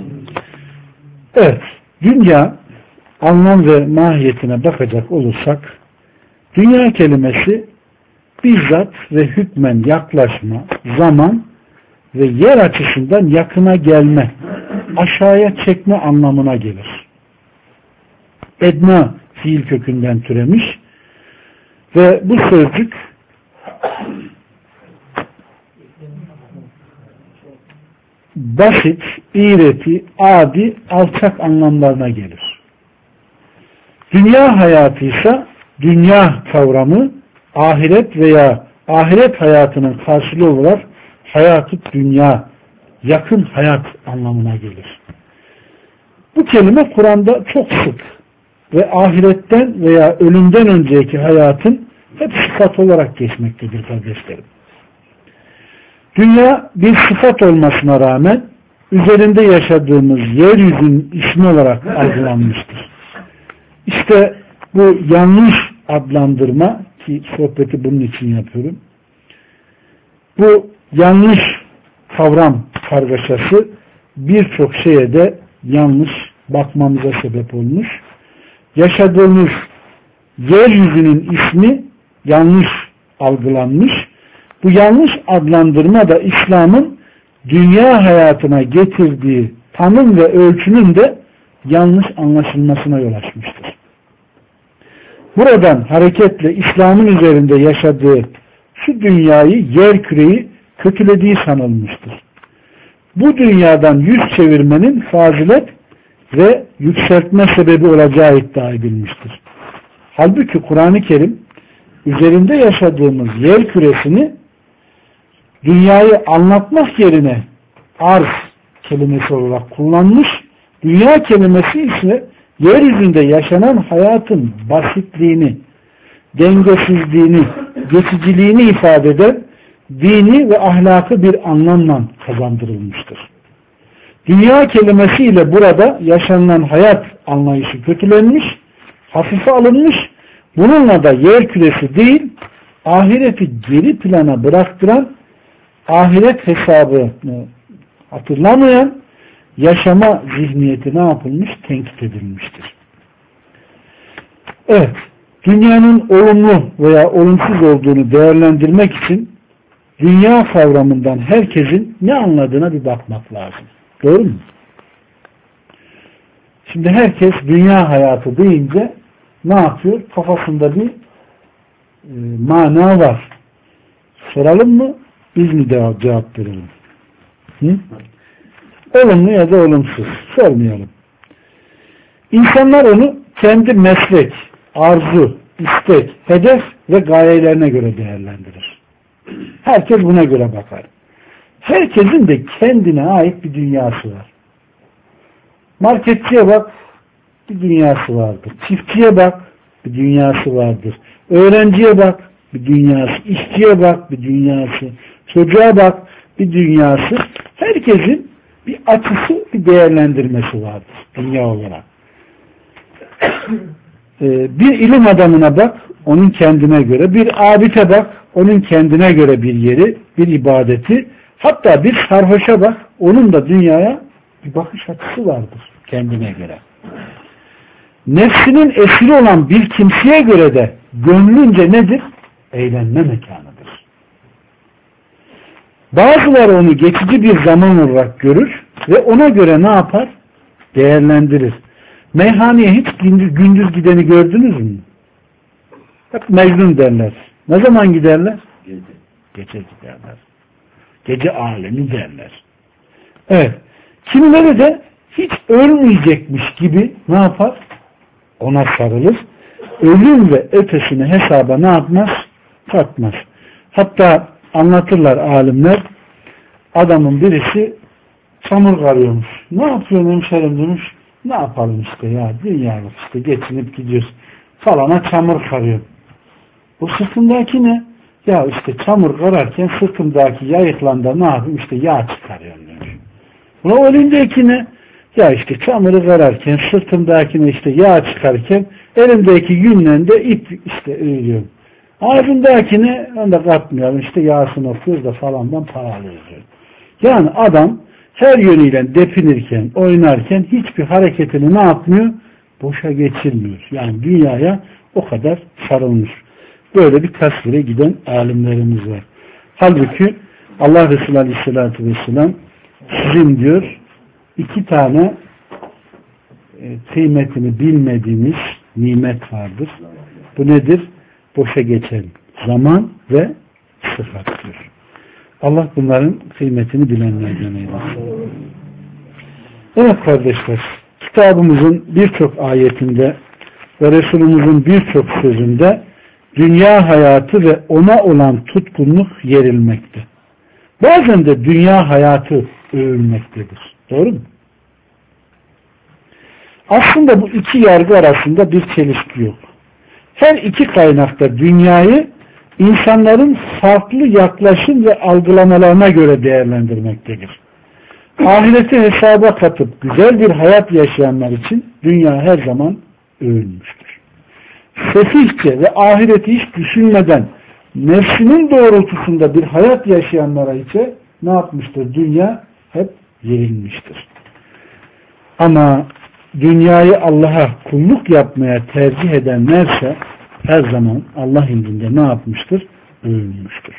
Evet. Dünya anlam ve mahiyetine bakacak olursak dünya kelimesi bizzat ve hükmen yaklaşma, zaman ve yer açısından yakına gelme, aşağıya çekme anlamına gelir. Edna fiil kökünden türemiş ve bu sözcük basit, iğreti, adi, alçak anlamlarına gelir. Dünya hayatı ise dünya kavramı ahiret veya ahiret hayatının karşılığı olarak hayatı dünya, yakın hayat anlamına gelir. Bu kelime Kur'an'da çok sık ve ahiretten veya ölümden önceki hayatın hep sıfat olarak geçmektedir kardeşlerim. Dünya bir sıfat olmasına rağmen üzerinde yaşadığımız yeryüzünün ismi olarak algılanmıştır. İşte bu yanlış adlandırma, ki sohbeti bunun için yapıyorum, bu yanlış kavram kargaşası birçok şeye de yanlış bakmamıza sebep olmuş. Yaşadığımız yeryüzünün ismi yanlış algılanmış. Bu yanlış adlandırma da İslam'ın dünya hayatına getirdiği tanım ve ölçünün de yanlış anlaşılmasına yol açmıştır. Buradan hareketle İslam'ın üzerinde yaşadığı şu dünyayı, yer küreyi kötülediği sanılmıştır. Bu dünyadan yüz çevirmenin fazilet ve yükseltme sebebi olacağı iddia edilmiştir. Halbuki Kur'an-ı Kerim üzerinde yaşadığımız yer küresini dünyayı anlatmak yerine arz kelimesi olarak kullanmış, dünya kelimesi ise yeryüzünde yaşanan hayatın basitliğini, dengesizliğini, geçiciliğini ifade eden dini ve ahlakı bir anlamla kazandırılmıştır. Dünya kelimesiyle burada yaşanılan hayat anlayışı kötülenmiş, hafife alınmış, bununla da yer küresi değil, ahireti geri plana bıraktıran, ahiret hesabını hatırlamayan yaşama zihniyeti ne yapılmış? Tenkit edilmiştir. Evet, dünyanın olumlu veya olumsuz olduğunu değerlendirmek için dünya kavramından herkesin ne anladığına bir bakmak lazım. Doğru mu? Şimdi herkes dünya hayatı deyince ne yapıyor? Kafasında bir e, mana var. Soralım mı? Biz mi cevap verelim? Hı? Olumlu ya da olumsuz. Sormayalım. İnsanlar onu kendi meslek, arzu, istek, hedef ve gayelerine göre değerlendirir. Herkes buna göre bakar. Herkesin de kendine ait bir dünyası var. Marketçiye bak, bir dünyası vardır. Çiftçiye bak, bir dünyası vardır. Öğrenciye bak, bir dünyası. İşçiye bak, bir dünyası. Çocuğa bak, bir dünyası. Herkesin bir açısı, bir değerlendirmesi vardır dünya olarak. Ee, bir ilim adamına bak, onun kendine göre. Bir abite bak, onun kendine göre bir yeri, bir ibadeti. Hatta bir sarhoşa bak, onun da dünyaya bir bakış açısı vardır kendine göre. Nefsinin esiri olan bir kimseye göre de gönlünce nedir? Eğlenme mekanıdır. Bazıları onu geçici bir zaman olarak görür ve ona göre ne yapar? Değerlendirir. Meyhaneye hiç gündüz, gündüz gideni gördünüz mü? Hep Mecnun derler. Ne zaman giderler? Gece. Gece giderler. Gece alemi derler. Evet. Kimileri de hiç ölmeyecekmiş gibi ne yapar? Ona sarılır. Ölüm ve ötesini hesaba ne yapmaz? Katmaz. Hatta anlatırlar alimler, adamın birisi çamur karıyormuş. Ne yapıyorsun hemşerim demiş. Ne yapalım işte ya, dünyalık işte, geçinip gidiyoruz. Falana çamur karıyor. Bu sırtındaki ne? Ya işte çamur kararken sırtımdaki yayıkla ne yapayım? İşte yağ çıkarıyorum demiş. Buna o elindeki ne? Ya işte çamuru kararken sırtımdakine işte yağ çıkarken elimdeki yünle de ip işte örüyorum. Ağzımdakine onu da katmıyorum. İşte yağsını okuyoruz da falandan para alıyoruz. Yani adam her yönüyle depinirken, oynarken hiçbir hareketini ne yapmıyor? Boşa geçirmiyor. Yani dünyaya o kadar sarılmış. Böyle bir tasvire giden alimlerimiz var. Halbuki Allah Resulü Aleyhisselatü Vesselam sizin diyor iki tane e, kıymetini bilmediğiniz nimet vardır. Bu nedir? Boşa geçen zaman ve sıfat diyor. Allah bunların kıymetini bilenlerden eylesin. Evet kardeşler, kitabımızın birçok ayetinde ve Resulümüzün birçok sözünde dünya hayatı ve ona olan tutkunluk yerilmekte. Bazen de dünya hayatı övülmektedir. Doğru mu? Aslında bu iki yargı arasında bir çelişki yok. Her iki kaynakta dünyayı insanların farklı yaklaşım ve algılamalarına göre değerlendirmektedir. Ahireti hesaba katıp güzel bir hayat yaşayanlar için dünya her zaman övülmüştür. Sefihçe ve ahireti hiç düşünmeden nefsinin doğrultusunda bir hayat yaşayanlara ise ne yapmıştır? Dünya hep yerilmiştir. Ama dünyayı Allah'a kulluk yapmaya tercih edenlerse her zaman Allah indinde ne yapmıştır? Övülmüştür.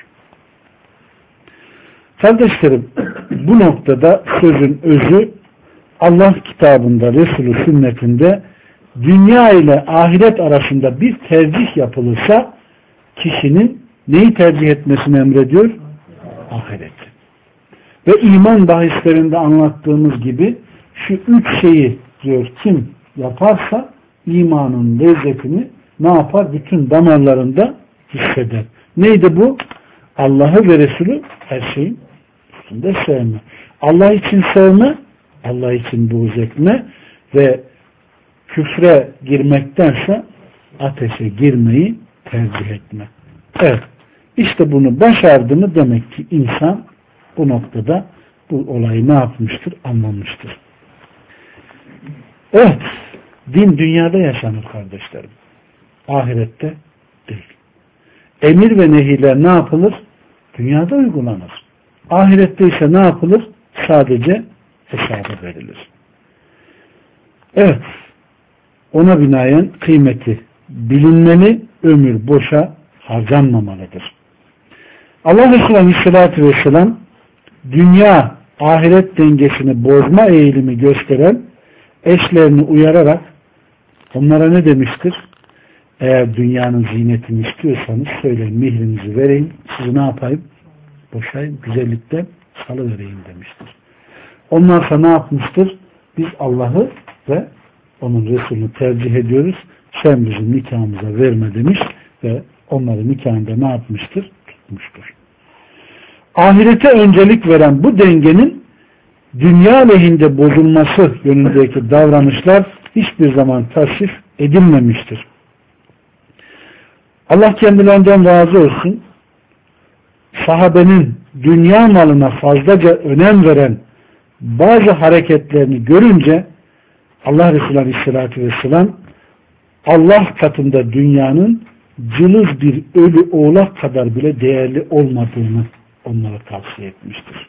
Kardeşlerim, bu noktada sözün özü Allah kitabında, Resulü sünnetinde dünya ile ahiret arasında bir tercih yapılırsa kişinin neyi tercih etmesini emrediyor? Ahireti. Ve iman bahislerinde anlattığımız gibi şu üç şeyi diyor kim yaparsa imanın lezzetini ne yapar? Bütün damarlarında hisseder. Neydi bu? Allah'ı ve Resulü her şeyin üstünde sevme. Allah için sevme, Allah için buğz etme ve küfre girmektense ateşe girmeyi tercih etme. Evet. İşte bunu başardı mı demek ki insan bu noktada bu olayı ne yapmıştır? Anlamıştır. Evet. Din dünyada yaşanır kardeşlerim. Ahirette değil. Emir ve nehirler ne yapılır? Dünyada uygulanır. Ahirette ise ne yapılır? Sadece hesabı verilir. Evet. Ona binaen kıymeti bilinmeli, ömür boşa harcanmamalıdır. Allah Resulü Aleyhisselatü Vesselam dünya ahiret dengesini bozma eğilimi gösteren eşlerini uyararak onlara ne demiştir? Eğer dünyanın zinetini istiyorsanız söyleyin, mihrinizi vereyim, sizi ne yapayım? Boşayım, güzellikten salıvereyim demiştir. Ondan sonra ne yapmıştır? Biz Allah'ı ve onun Resulünü tercih ediyoruz. Sen bizim nikahımıza verme demiş ve onları nikahında ne yapmıştır? Tutmuştur. Ahirete öncelik veren bu dengenin dünya lehinde bozulması yönündeki davranışlar hiçbir zaman tasvip edilmemiştir. Allah kendilerinden razı olsun. Sahabenin dünya malına fazlaca önem veren bazı hareketlerini görünce Allah Resulü Aleyhisselatü Vesselam Allah katında dünyanın cılız bir ölü oğlak kadar bile değerli olmadığını onlara tavsiye etmiştir.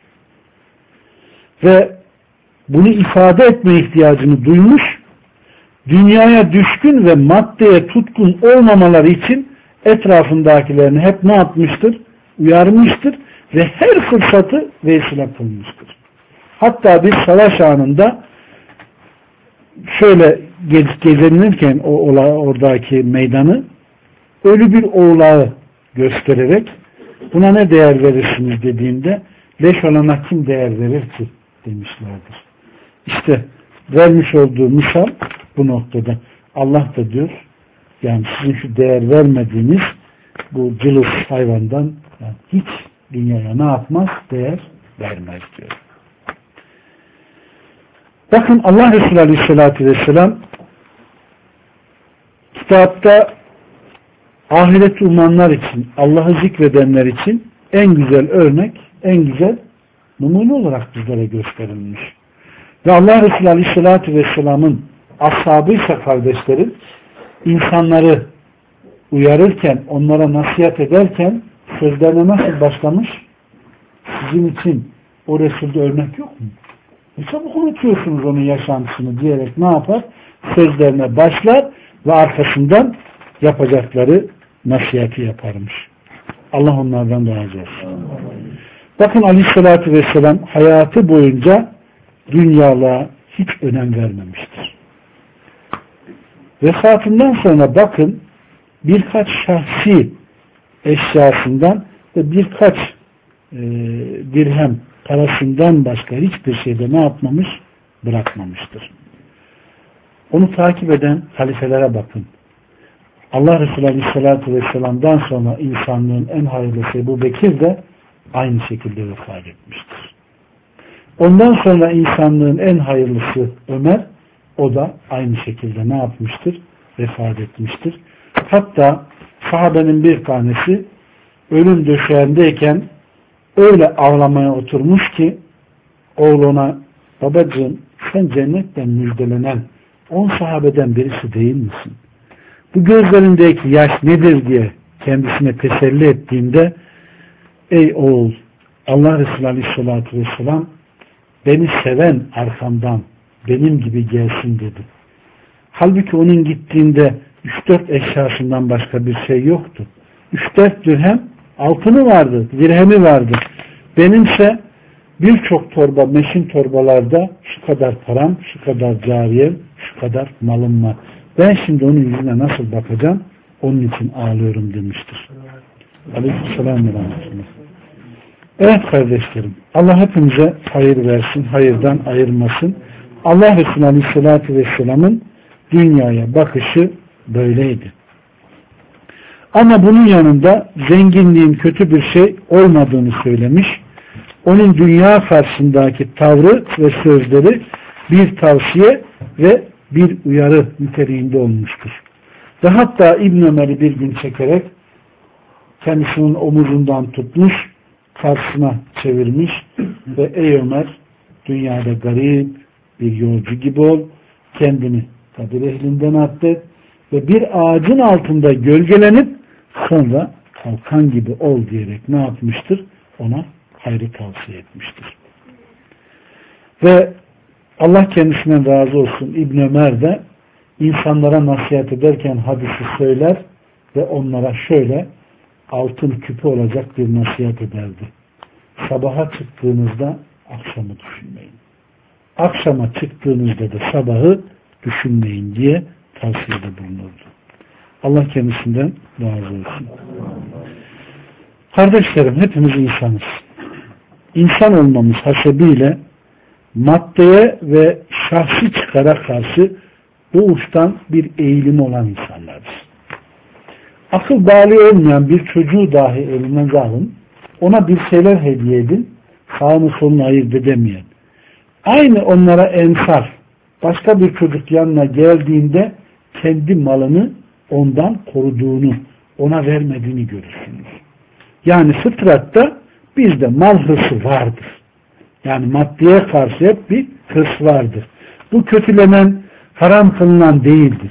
Ve bunu ifade etme ihtiyacını duymuş, dünyaya düşkün ve maddeye tutkun olmamaları için etrafındakilerini hep ne yapmıştır? Uyarmıştır ve her fırsatı vesile kılmıştır. Hatta bir savaş anında şöyle gezinirken o oradaki meydanı ölü bir oğlağı göstererek buna ne değer verirsiniz dediğinde leş olana kim değer verir ki demişlerdir. İşte vermiş olduğu misal bu noktada. Allah da diyor yani sizin şu değer vermediğiniz bu cılız hayvandan yani hiç dünyaya ne yapmaz? Değer vermez diyor. Bakın Allah Resulü Aleyhisselatü Vesselam kitapta ahireti umanlar için, Allah'ı zikredenler için en güzel örnek, en güzel numune olarak bizlere gösterilmiş. Ve Allah Resulü Aleyhisselatü Vesselam'ın ashabıysa kardeşlerim, insanları uyarırken, onlara nasihat ederken sözlerine nasıl başlamış? Sizin için o Resul'de örnek yok mu? E çabuk unutuyorsunuz onun yaşantısını diyerek ne yapar? Sözlerine başlar ve arkasından yapacakları nasihati yaparmış. Allah onlardan razı olsun. Bakın Aleyhisselatü Vesselam hayatı boyunca dünyalığa hiç önem vermemiştir. Vefatından sonra bakın birkaç şahsi eşyasından ve birkaç e, dirhem parasından başka hiçbir şeyde ne yapmamış? bırakmamıştır. Onu takip eden halifelere bakın. Allah Resulü Aleyhisselatü Vesselam'dan sonra insanlığın en hayırlısı Ebu Bekir de aynı şekilde vefat etmiştir. Ondan sonra insanlığın en hayırlısı Ömer, o da aynı şekilde ne yapmıştır? Vefat etmiştir. Hatta sahabenin bir tanesi ölüm döşeğindeyken öyle ağlamaya oturmuş ki oğluna, babacığım sen cennetten müjdelenen on sahabeden birisi değil misin? Bu gözlerindeki yaş nedir diye kendisine teselli ettiğinde, ey oğul, Allah Resulü Aleyhisselatü Vesselam beni seven arkamdan benim gibi gelsin dedi. Halbuki onun gittiğinde üç dört eşyasından başka bir şey yoktu. üç dört dirhem altını vardı, dirhemi vardı. Benimse birçok torba, meşin torbalarda şu kadar param, şu kadar cariyem, şu kadar malım var. Ben şimdi onun yüzüne nasıl bakacağım? Onun için ağlıyorum demiştir. Aleykümselam ve rahmetullah. Evet kardeşlerim, Allah hepimize hayır versin, hayırdan ayırmasın. Allah Resulü Aleyhisselatü Vesselam'ın dünyaya bakışı böyleydi. Ama bunun yanında zenginliğin kötü bir şey olmadığını söylemiş. Onun dünya karşısındaki tavrı ve sözleri bir tavsiye ve bir uyarı niteliğinde olmuştur. Ve hatta İbn Ömer'i bir gün çekerek kendisinin omuzundan tutmuş, karşısına çevirmiş ve ey Ömer, dünyada garip bir yolcu gibi ol, kendini kadir ehlinden addet ve bir ağacın altında gölgelenip sonra kalkan gibi ol diyerek ne yapmıştır? Ona hayrı tavsiye etmiştir. Ve Allah kendisinden razı olsun, İbn Ömer de insanlara nasihat ederken hadisi söyler ve onlara şöyle altın küpü olacak bir nasihat ederdi. Sabaha çıktığınızda akşamı düşünmeyin. Akşama çıktığınızda da sabahı düşünmeyin diye tavsiyede bulunurdu. Allah kendisinden razı olsun. Kardeşlerim, hepimiz insanız. İnsan olmamız hasebiyle maddeye ve şahsi çıkara karşı doğuştan bir eğilim olan insanlarız. Akıl bağlı olmayan bir çocuğu dahi eline alın, ona bir şeyler hediye edin, sağını solunu ayırt edemeyen. Aynı onlara ensar, başka bir çocuk yanına geldiğinde kendi malını ondan koruduğunu, ona vermediğini görürsünüz. Yani fıtratta bizde mal hırsı vardır. Yani maddeye karşı hep bir hırs vardır. Bu kötülenen, haram kılınan değildir.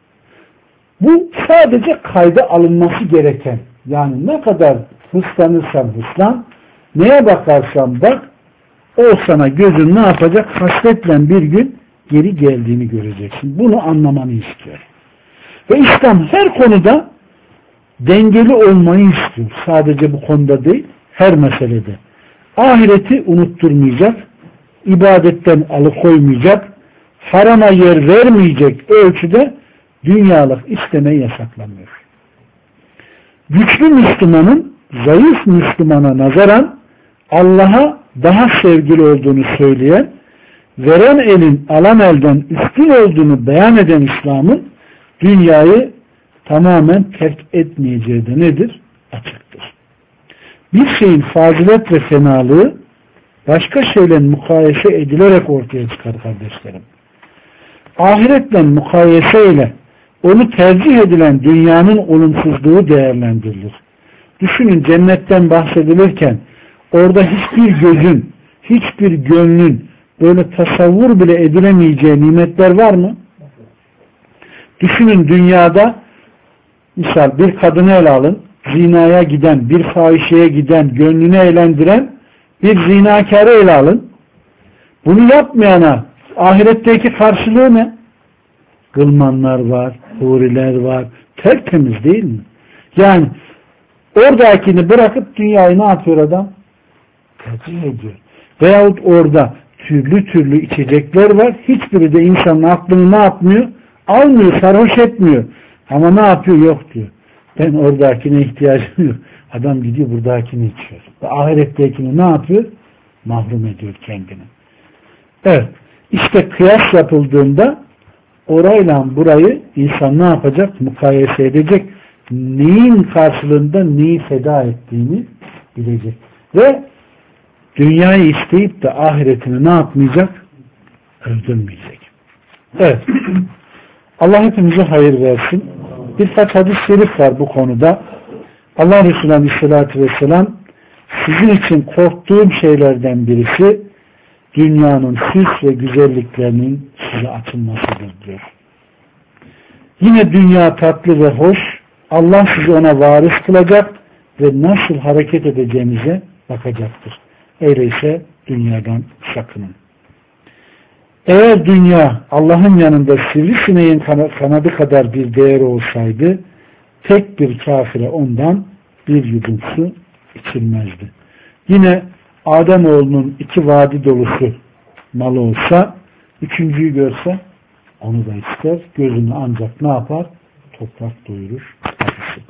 Bu sadece kayda alınması gereken, yani ne kadar hırslanırsan hırslan, neye bakarsan bak, o sana gözün ne yapacak? Hasretle bir gün geri geldiğini göreceksin. Bunu anlamanı istiyor. Ve İslam her konuda dengeli olmayı istiyor. Sadece bu konuda değil, her meselede. Ahireti unutturmayacak, ibadetten alıkoymayacak, harama yer vermeyecek ölçüde dünyalık istemeyi yasaklamıyor. Güçlü Müslümanın zayıf Müslümana nazaran Allah'a daha sevgili olduğunu söyleyen, veren elin alan elden üstün olduğunu beyan eden İslam'ın dünyayı tamamen terk etmeyeceği de nedir? Açıktır. Bir şeyin fazilet ve fenalığı başka şeyle mukayese edilerek ortaya çıkar kardeşlerim. Ahiretle mukayese ile onu tercih edilen dünyanın olumsuzluğu değerlendirilir. Düşünün, cennetten bahsedilirken orada hiçbir gözün, hiçbir gönlün böyle tasavvur bile edilemeyeceği nimetler var mı? Düşünün, dünyada misal bir kadını ele alın, zinaya giden, bir fahişeye giden, gönlünü eğlendiren bir zinakarı ele alın. Bunu yapmayana ahiretteki karşılığı ne? Gılmanlar var, huriler var, tertemiz değil mi? Yani oradakini bırakıp dünyayı ne yapıyor adam? Tercih ediyor. Veyahut orada türlü türlü içecekler var. Hiçbiri de insanın aklını ne yapmıyor? Almıyor, sarhoş etmiyor. Ama ne yapıyor? Yok diyor. Ben oradakine ihtiyacım yok. Adam gidiyor buradakini içiyor. Ve ahirettekini ne yapıyor? Mahrum ediyor kendini. Evet. İşte kıyas yapıldığında orayla burayı insan ne yapacak? Mukayese edecek. Neyin karşılığında neyi feda ettiğini bilecek. Ve dünyayı isteyip de ahiretini ne yapmayacak? Öldürmeyecek. Evet. Allah hepimize hayır versin. Birkaç hadis-i şerif var bu konuda. Allah Resulü Aleyhisselatü Vesselam sizin için korktuğum şeylerden birisi dünyanın süs ve güzelliklerinin size açılmasıdır diyor. Yine dünya tatlı ve hoş. Allah sizi ona varis kılacak ve nasıl hareket edeceğinize bakacaktır. Öyleyse dünyadan sakının. Eğer dünya Allah'ın yanında sivrisineğin kanadı kadar bir değeri olsaydı tek bir kafire ondan bir yudum su içilmezdi. Yine Ademoğlunun iki vadi dolusu malı olsa üçüncüyü görse onu da ister. Gözünü ancak ne yapar? Toprak doyurur. Hadisi.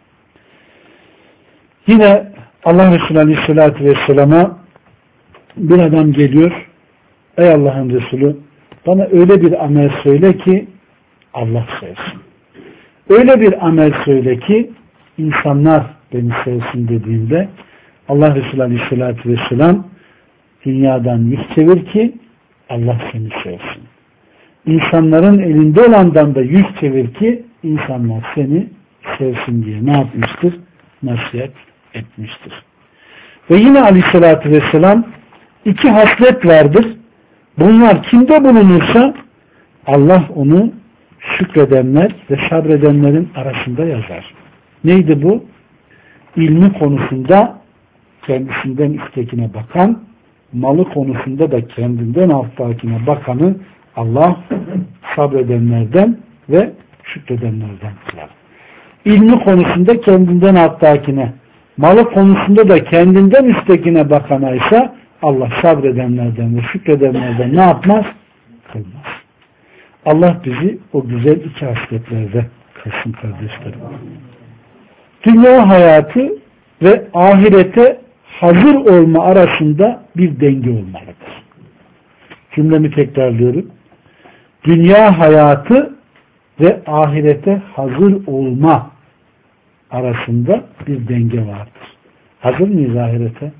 Yine Allah Resulü Aleyhisselatü Vesselam'a bir adam geliyor. Ey Allah'ın Resulü, bana öyle bir amel söyle ki Allah sevsin. Öyle bir amel söyle ki insanlar beni sevsin dediğinde Allah Resulü Aleyhisselatü Vesselam dünyadan yüz çevir ki Allah seni sevsin. İnsanların elinde olandan da yüz çevir ki insanlar seni sevsin diye ne yapmıştır? Nasihat etmiştir. Ve yine Aleyhisselatü Vesselam iki haslet vardır. Bunlar kimde bulunursa Allah onu şükredenler ve sabredenlerin arasında yazar. Neydi bu? İlmi konusunda kendisinden üsttekine bakan, malı konusunda da kendinden alttakine bakanı Allah sabredenlerden ve şükredenlerden kılar. İlmi konusunda kendinden alttakine, malı konusunda da kendinden üsttekine bakana ise Allah sabredenlerden ve şükredenlerden ne yapmaz? Kılmaz. Allah bizi o güzel iki hasletlerde kılsın kardeşlerim. Dünya hayatı ve ahirete hazır olma arasında bir denge olmalıdır. Cümlemi tekrarlıyorum. Dünya hayatı ve ahirete hazır olma arasında bir denge vardır. Hazır mıyız ahirete?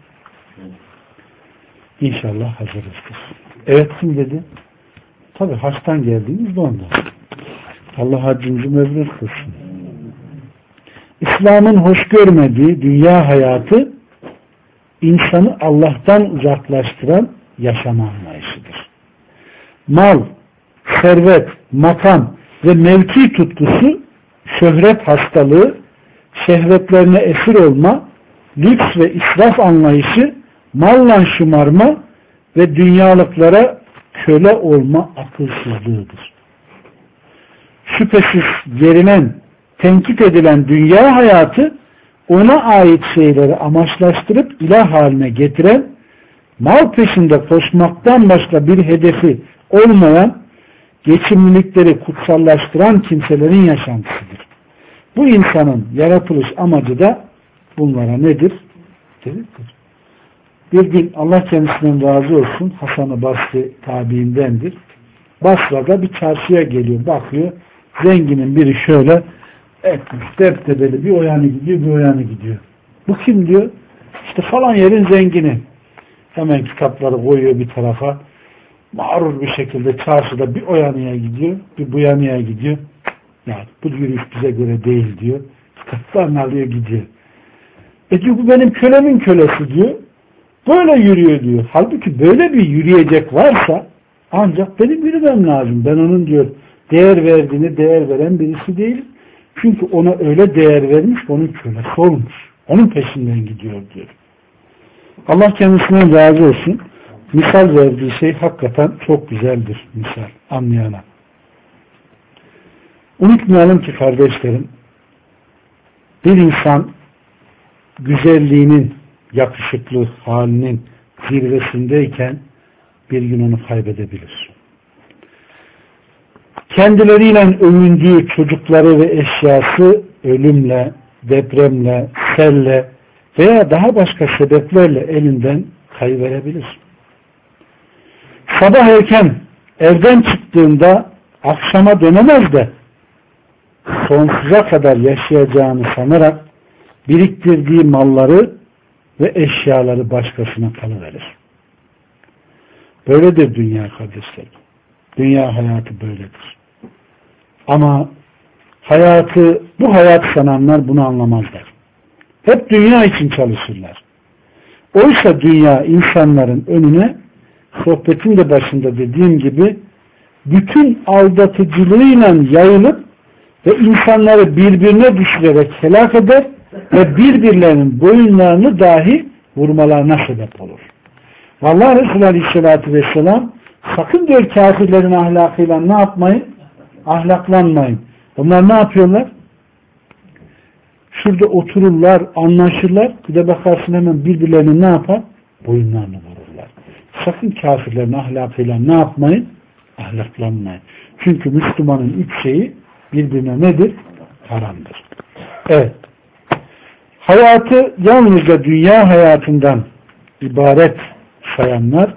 İnşallah hazırızdır. Evet, kim dedi? Tabi haçtan geldiğimiz de ondan. Allah haccımızı mebrur kılsın. İslam'ın hoş görmediği dünya hayatı insanı Allah'tan uzaklaştıran yaşama anlayışıdır. Mal, servet, makam ve mevki tutkusu, şöhret hastalığı, şehvetlerine esir olma, lüks ve israf anlayışı, malla şımarma ve dünyalıklara köle olma akılsızlığıdır. Şüphesiz gerinen, tenkit edilen dünya hayatı ona ait şeyleri amaçlaştırıp ilah haline getiren, mal peşinde koşmaktan başka bir hedefi olmayan, geçimlilikleri kutsallaştıran kimselerin yaşantısıdır. Bu insanın yaratılış amacı da bunlara nedir? Dediktir. Bir gün Allah kendisinden razı olsun, Hasan-ı Basri tabiindendir. Basra'da bir çarşıya geliyor, bakıyor. Zenginin biri şöyle etmiş, deptebeli bir o yanı gidiyor, bir o yanı gidiyor. Bu kim diyor? İşte falan yerin zengini. Hemen kitapları koyuyor bir tarafa. Mağrur bir şekilde çarşıda bir o yanıya gidiyor, bir bu yanıya gidiyor. Yani bu yürüyüş bize göre değil diyor. Kitaplarını alıyor gidiyor. E diyor, bu benim kölemin kölesi diyor. Böyle yürüyor diyor. Halbuki böyle bir yürüyecek varsa ancak benim yürümem lazım. Ben onun diyor değer verdiğini değer veren birisi değil. Çünkü ona öyle değer vermiş, onun kölesi olmuş. Onun peşinden gidiyor diyor. Allah kendisinden razı olsun. Misal verdiği şey hakikaten çok güzeldir misal anlayana. Unutmayalım ki kardeşlerim, bir insan güzelliğinin, yakışıklı halinin zirvesindeyken bir gün onu kaybedebilir. Kendileriyle övündüğü çocukları ve eşyası ölümle, depremle, selle veya daha başka sebeplerle elinden kayıverebilir. Sabah erken evden çıktığında akşama dönemez de sonsuza kadar yaşayacağını sanarak biriktirdiği malları ve eşyaları başkasına kalıverir. Böyledir dünya kardeşlerim. Dünya hayatı böyledir. Ama hayatı, bu hayat sananlar bunu anlamazlar. Hep dünya için çalışırlar. Oysa dünya insanların önüne, sohbetin de başında dediğim gibi, bütün aldatıcılığıyla yayılıp ve insanları birbirine düşürerek helak eder ve birbirlerinin boyunlarını dahi vurmalarına sebep olur. Vallahi Resulü Aleyhisselatü Vesselam sakın diyor kafirlerin ahlakıyla ne yapmayın? Ahlaklanmayın. Onlar ne yapıyorlar? Şurada otururlar, anlaşırlar. Bir de bakarsın hemen birbirlerini ne yapar? Boyunlarını vururlar. Sakın kafirlerin ahlakıyla ne yapmayın? Ahlaklanmayın. Çünkü Müslümanın üç şeyi birbirine nedir? Haramdır. Evet. Hayatı yalnızca dünya hayatından ibaret sayanlar,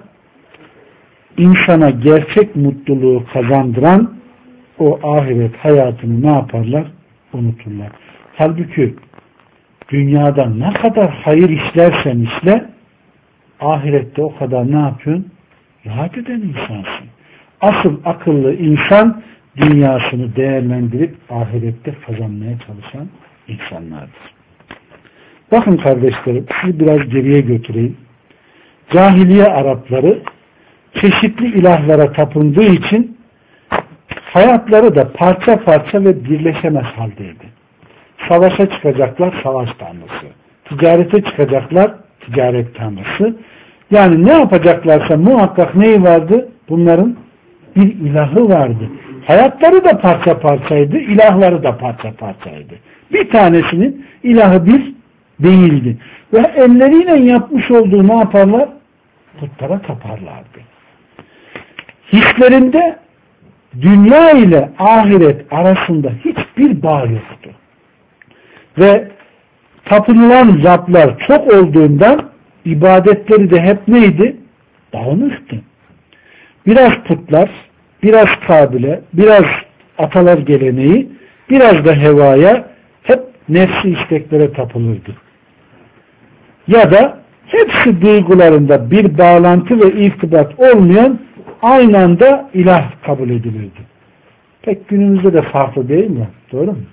insana gerçek mutluluğu kazandıran o ahiret hayatını ne yaparlar? Unuturlar. Halbuki dünyada ne kadar hayır işlersen işle, ahirette o kadar ne yapıyorsun? Rahat eden insansın. Asıl akıllı insan dünyasını değerlendirip ahirette kazanmaya çalışan insanlardır. Bakın kardeşlerim, sizi biraz geriye götüreyim. Cahiliye Arapları çeşitli ilahlara tapındığı için hayatları da parça parça ve birleşemez haldeydi. Savaşa çıkacaklar, savaş tanrısı. Ticarete çıkacaklar, ticaret tanrısı. Yani ne yapacaklarsa muhakkak neyi vardı? Bunların bir ilahı vardı. Hayatları da parça parçaydı, ilahları da parça parçaydı. Bir tanesinin ilahı bir değildi. Ve elleriyle yapmış olduğu ne yaparlar? Putlara taparlardı. Hislerinde dünya ile ahiret arasında hiçbir bağ yoktu. Ve tapınılan Rablar çok olduğundan ibadetleri de hep neydi? Dağınıktı. Biraz putlar, biraz kabile, biraz atalar geleneği, biraz da hevaya, hep nefsi isteklere tapılırdı. Ya da hepsi duygularında bir bağlantı ve irtibat olmayan aynı anda ilah kabul edilirdi. Pek günümüzde de farklı değil mi? Doğru mu?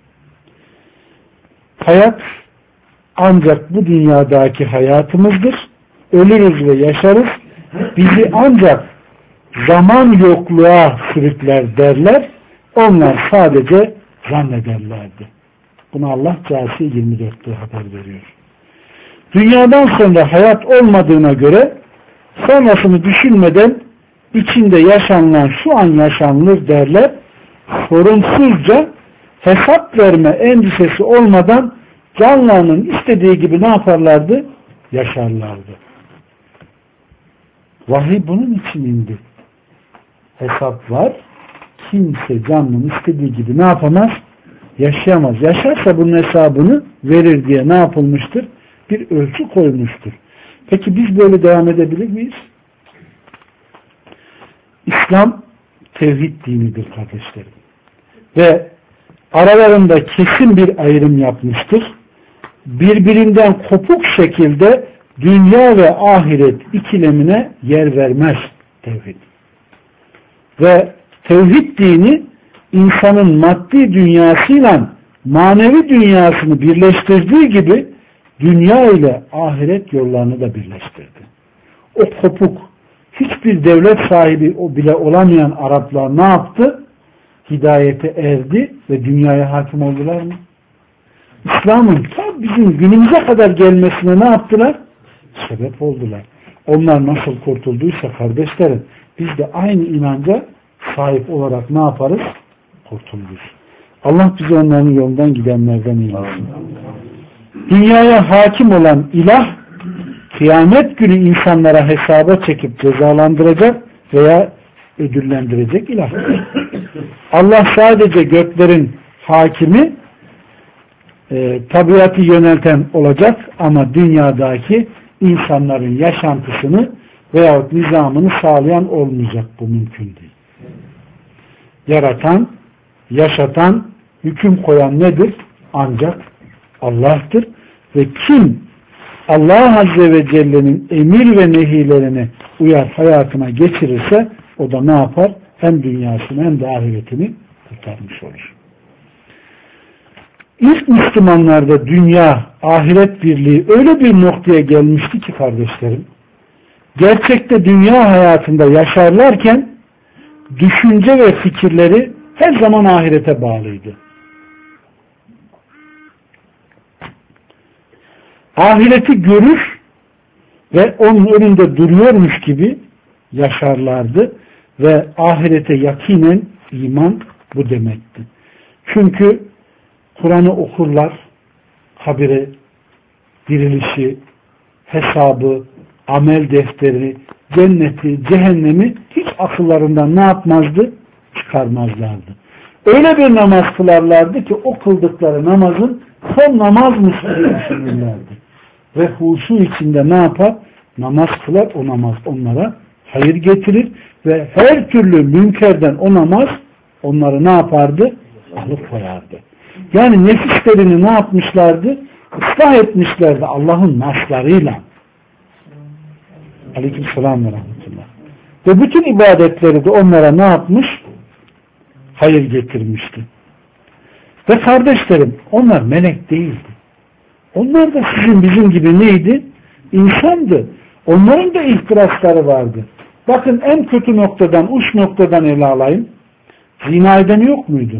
Hayat ancak bu dünyadaki hayatımızdır. Ölürüz ve yaşarız. Bizi ancak zaman yokluğa sürükler derler. Onlar sadece zannederlerdi. Bunu Allah Câsiye yirmi dörtte haber veriyor. Dünyadan sonra hayat olmadığına göre sonrasını düşünmeden içinde yaşanılan şu an yaşanılır derler. Sorumsuzca hesap verme endişesi olmadan canlarının istediği gibi ne yaparlardı? Yaşarlardı. Vahiy bunun için indi. Hesap var. Kimse canlının istediği gibi ne yapamaz? Yaşayamaz. Yaşarsa bunun hesabını verir diye ne yapılmıştır? Bir ölçü koymuştur. Peki biz böyle devam edebilir miyiz? İslam tevhid dinidir kardeşlerim. Ve aralarında kesin bir ayrım yapmıştır. Birbirinden kopuk şekilde dünya ve ahiret ikilemine yer vermez tevhid. Ve tevhid dini insanın maddi dünyasıyla manevi dünyasını birleştirdiği gibi dünya ile ahiret yollarını da birleştirdi. O kopuk, hiçbir devlet sahibi o bile olamayan Araplar ne yaptı? Hidayete erdi ve dünyaya hakim oldular mı? İslam'ın tam bizim günümüze kadar gelmesine ne yaptılar? Sebep oldular. Onlar nasıl kurtulduysa kardeşlerim, biz de aynı inanca sahip olarak ne yaparız? Kurtuluruz. Allah bizi onların yolundan gidenlerden eylesin. Dünyaya hakim olan ilah, kıyamet günü insanlara hesaba çekip cezalandıracak veya ödüllendirecek ilah. Allah sadece göklerin hakimi, e, tabiatı yönelten olacak ama dünyadaki insanların yaşantısını veyahut nizamını sağlayan olmayacak. Bu mümkün değil. yaratan, yaşatan, hüküm koyan nedir? Ancak Allah'tır. Ve kim Allah Azze ve Celle'nin emir ve nehilerine uyar, hayatına geçirirse o da ne yapar? Hem dünyasını hem de ahiretini kurtarmış olur. İlk Müslümanlarda dünya, ahiret birliği öyle bir noktaya gelmişti ki kardeşlerim, gerçekte dünya hayatında yaşarlarken düşünce ve fikirleri her zaman ahirete bağlıydı. Ahireti görür ve onun önünde duruyormuş gibi yaşarlardı ve ahirete yakinen iman bu demekti. Çünkü Kur'an'ı okurlar, kabire, dirilişi, hesabı, amel defteri, cenneti, cehennemi hiç akıllarından ne yapmazdı? Çıkarmazlardı. Öyle bir namaz kılarlardı ki o kıldıkları namazın son namazmış diye düşünürlerdi. Ve huşu içinde ne yapar? Namaz kılar, o namaz onlara hayır getirir ve her türlü münkerden o namaz onları ne yapardı? Alıkoyardı. Yani nefislerini ne yapmışlardı? Islah etmişlerdi Allah'ın naslarıyla. Aleykümselam ve rahmetullah. Ve bütün ibadetleri de onlara ne yapmış? Hayır getirmişti. Ve kardeşlerim, onlar melek değildi. Onlar da sizin bizim gibi neydi? İnsandı. Onların da ihtirasları vardı. Bakın en kötü noktadan, uç noktadan ele alayım. Zina eden yok muydu?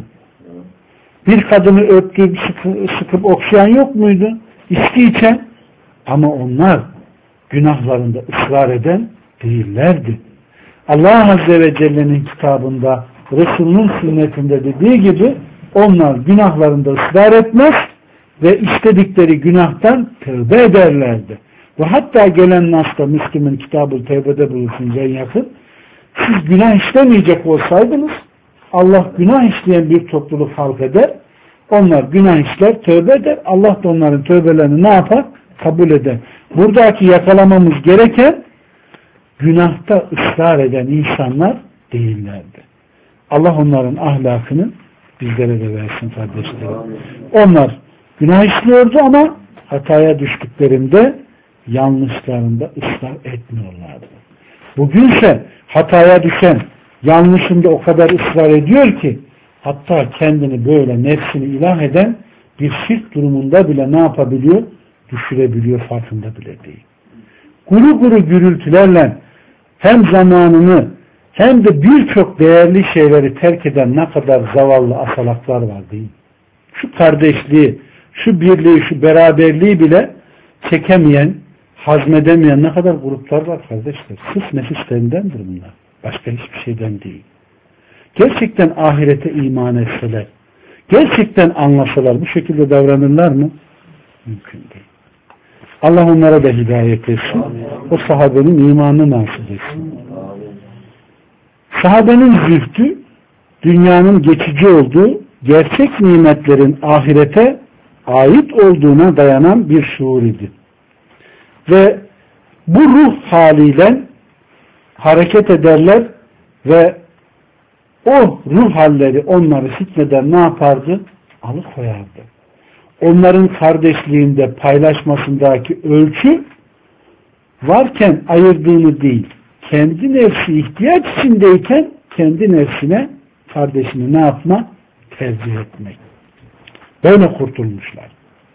Bir kadını öptüğü, sıkıp, sıkıp okşayan yok muydu? İçki içen. Ama onlar günahlarında ısrar eden değillerdi. Allah Azze ve Celle'nin kitabında, Resul'ün sünnetinde dediği gibi onlar günahlarında ısrar etmez ve istedikleri günahtan tövbe ederlerdi. Ve hatta gelen Nas'ta Müslüm'ün Kitab-ı Tevbe'de bulunsun en yakın. Siz günah işlemeyecek olsaydınız Allah günah işleyen bir topluluk halk eder. Onlar günah işler, tövbe eder. Allah da onların tövbelerini ne yapar? Kabul eder. Buradaki yakalamamız gereken günahta ısrar eden insanlar değillerdi. Allah onların ahlakını bizlere de versin kardeşlerim. Onlar günah işliyordu ama hataya düştüklerinde yanlışlarında ısrar etmiyorlardı. Bugünse hataya düşen yanlışında o kadar ısrar ediyor ki hatta kendini böyle nefsini ilah eden bir şirk durumunda bile ne yapabiliyor? Düşürebiliyor, farkında bile değil. Guru guru gürültülerle hem zamanını hem de birçok değerli şeyleri terk eden ne kadar zavallı asalaklar var değil mi? Şu kardeşliği, şu birliği, şu beraberliği bile çekemeyen, hazmedemeyen ne kadar gruplar var kardeşler. Sırf nefislerindendir bunlar. Başka hiçbir şeyden değil. Gerçekten ahirete iman etseler, gerçekten anlasalar bu şekilde davranırlar mı? Mümkün değil. Allah onlara da hidayet etsin. Amin. O sahabenin imanını nasip etsin. Sahabenin zühdü dünyanın geçici olduğu, gerçek nimetlerin ahirete ait olduğuna dayanan bir şuur idi. Ve bu ruh haliyle hareket ederler ve o ruh halleri onları fitneden ne yapardı? Alıkoyardı. Onların kardeşliğinde paylaşmasındaki ölçü varken ayırdığını değil, kendi nefsi ihtiyaç içindeyken kendi nefsine kardeşini ne yapma? Tercih etmek. Böyle kurtulmuşlar.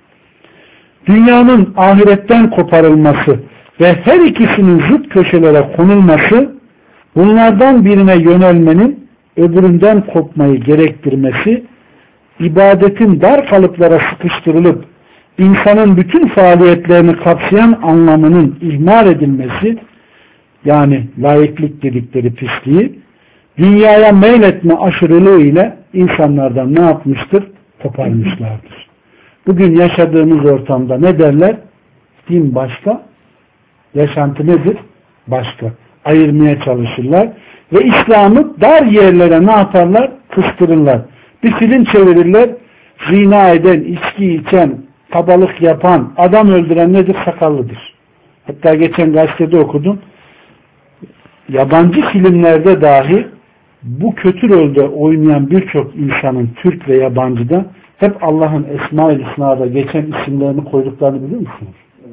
Dünyanın ahiretten koparılması ve her ikisinin zıt köşelere konulması, bunlardan birine yönelmenin öbüründen kopmayı gerektirmesi, ibadetin dar kalıplara sıkıştırılıp insanın bütün faaliyetlerini kapsayan anlamının ihmal edilmesi, yani laiklik dedikleri pisliği, dünyaya meyletme aşırılığı ile insanlardan ne yapmıştır? Koparmışlardır. Bugün yaşadığımız ortamda ne derler? Din başka, yaşantı nedir? Başka. Ayırmaya çalışırlar ve İslam'ı dar yerlere ne yaparlar? Kıstırırlar. Bir film çevirirler, zina eden, içki içen, kabalık yapan, adam öldüren nedir? Sakallıdır. Hatta geçen gazetede okudum. Yabancı filmlerde dahi bu kötü rolde oynayan birçok insanın Türk ve yabancıda hep Allah'ın Esma-ül Hüsna'da geçen isimlerini koyduklarını biliyor musunuz?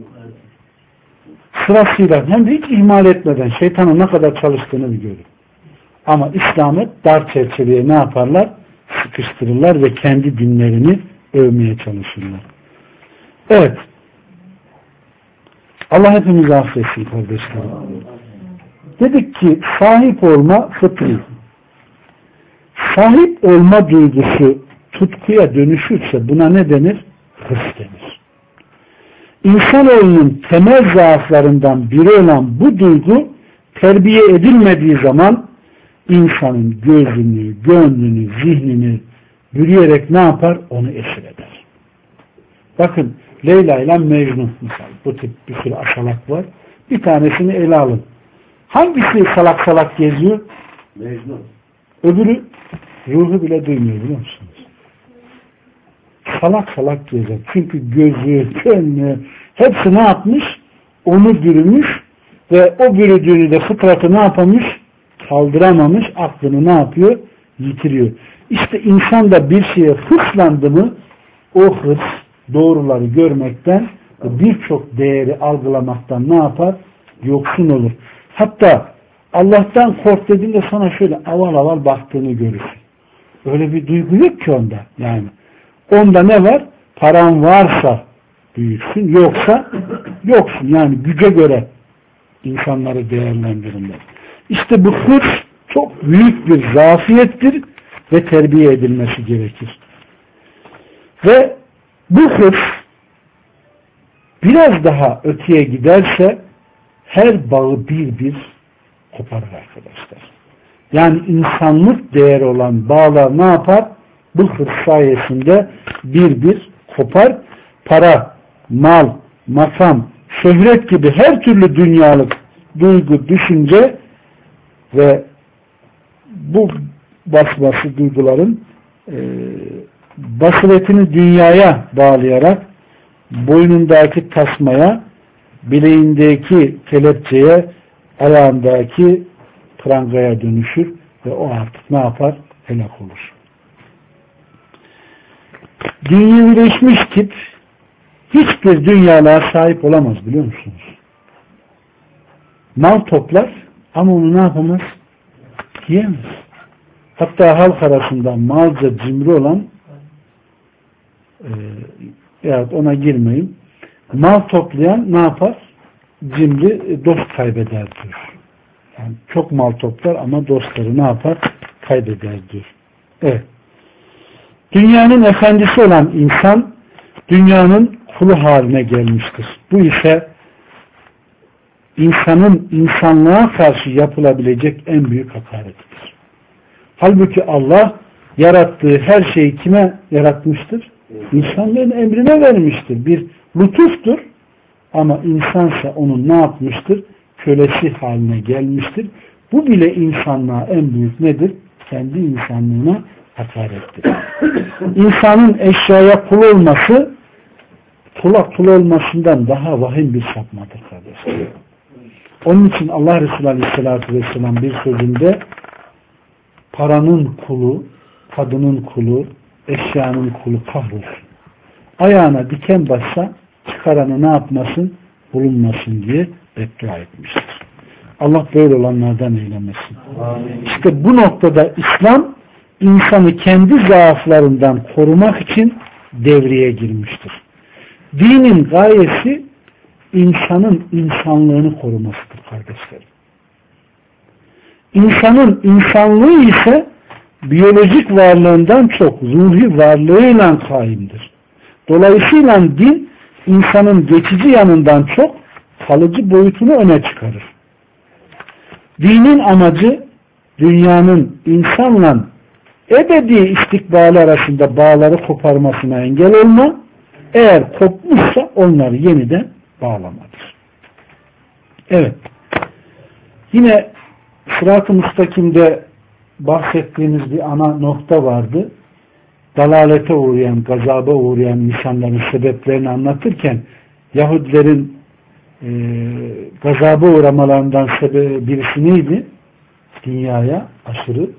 Sırasıyla hem de hiç ihmal etmeden şeytanın ne kadar çalıştığını biliyor. Ama İslam'ı dar çerçeveye ne yaparlar? Sıkıştırırlar ve kendi dinlerini övmeye çalışırlar. Evet. Allah hepimizi affetsin kardeşlerim. Dedik ki sahip olma fıtri. Sahip olma duygusu tutkuya dönüşürse buna ne denir? Hırs denir. İnsanoğlunun temel zaaflarından biri olan bu duygu terbiye edilmediği zaman insanın gözünü, gönlünü, zihnini bürüyerek ne yapar? Onu esir eder. Bakın Leyla ile Mecnun misal. Bu tip bir sürü aşalak var. Bir tanesini ele alın. Hangisi salak salak geziyor? Mecnun. Öbürü ruhu bile duymuyor biliyor musunuz? Salak salak gezer. Çünkü gözü, gönlü hepsi ne yapmış? Onu bürümüş ve o bürüdüğünü de fıtratı ne yapamış? Kaldıramamış. Aklını ne yapıyor? Yitiriyor. İşte insan da bir şeye hırslandı mı o hırs doğruları görmekten birçok değeri algılamaktan ne yapar? Yoksun olur. Hatta Allah'tan kork dediğinde sana şöyle aval aval baktığını görürsün. Öyle bir duygu yok ki onda. Yani onda ne var? Paran varsa büyüksün, yoksa yoksun. Yani güce göre insanları değerlendirirler. İşte bu hırs çok büyük bir zafiyettir ve terbiye edilmesi gerekir. Ve bu hırs biraz daha öteye giderse her bağı bir bir koparır arkadaşlar. Yani insanlık değeri olan bağlar ne yapar? Bu hırs sayesinde bir bir kopar. Para, mal, makam, şöhret gibi her türlü dünyalık duygu, düşünce ve bu basması duyguların e, basiretini dünyaya bağlayarak boynundaki tasmaya, bileğindeki kelepçeye, ayağındaki prangaya dönüşür ve o artık ne yapar? Helak olur. Dünyevileşmiş tip hiçbir dünyalığa sahip olamaz biliyor musunuz? Mal toplar ama onu ne yapamaz? Yiyemez. Hatta halk arasında malca cimri olan e, ya ona girmeyin. Mal toplayan ne yapar? Cimri dost kaybeder diyor. Yani çok mal toplar ama dostları ne yapar? Kaybeder diyor. Evet. Dünyanın efendisi olan insan dünyanın kulu haline gelmiştir. Bu ise insanın insanlığa karşı yapılabilecek en büyük hakarettir. Halbuki Allah yarattığı her şeyi kime yaratmıştır? İnsanların emrine vermiştir. Bir lütuftur. Ama insansa onun ne yapmıştır? Kölesi haline gelmiştir. Bu bile insanlığa en büyük nedir? Kendi insanlığına hakarettir. İnsanın eşyaya kul olması kula kul olmasından daha vahim bir sapmadır kardeşler. Onun için Allah Resulü Aleyhisselatü Vesselam bir sözünde paranın kulu, kadının kulu, eşyanın kulu kahrolsun. Ayağına diken bassa çıkaranı ne yapmasın? Bulunmasın diye beddua etmiştir. Allah böyle olanlardan eylemesin. Amin. İşte bu noktada İslam insanı kendi zaaflarından korumak için devreye girmiştir. Dinin gayesi insanın insanlığını korumasıdır kardeşlerim. İnsanın insanlığı ise biyolojik varlığından çok ruhi varlığıyla kaimdir. Dolayısıyla din insanın geçici yanından çok kalıcı boyutunu öne çıkarır. Dinin amacı dünyanın insanla ebedi istikbali arasında bağları koparmasına engel olma, eğer kopmuşsa onları yeniden bağlamadır. Evet. Yine Sırat-ı Müstakim'de bahsettiğimiz bir ana nokta vardı. Dalalete uğrayan, gazaba uğrayan insanların sebeplerini anlatırken Yahudilerin e, gazaba uğramalarından sebebi birisi neydi? Dünyaya aşırı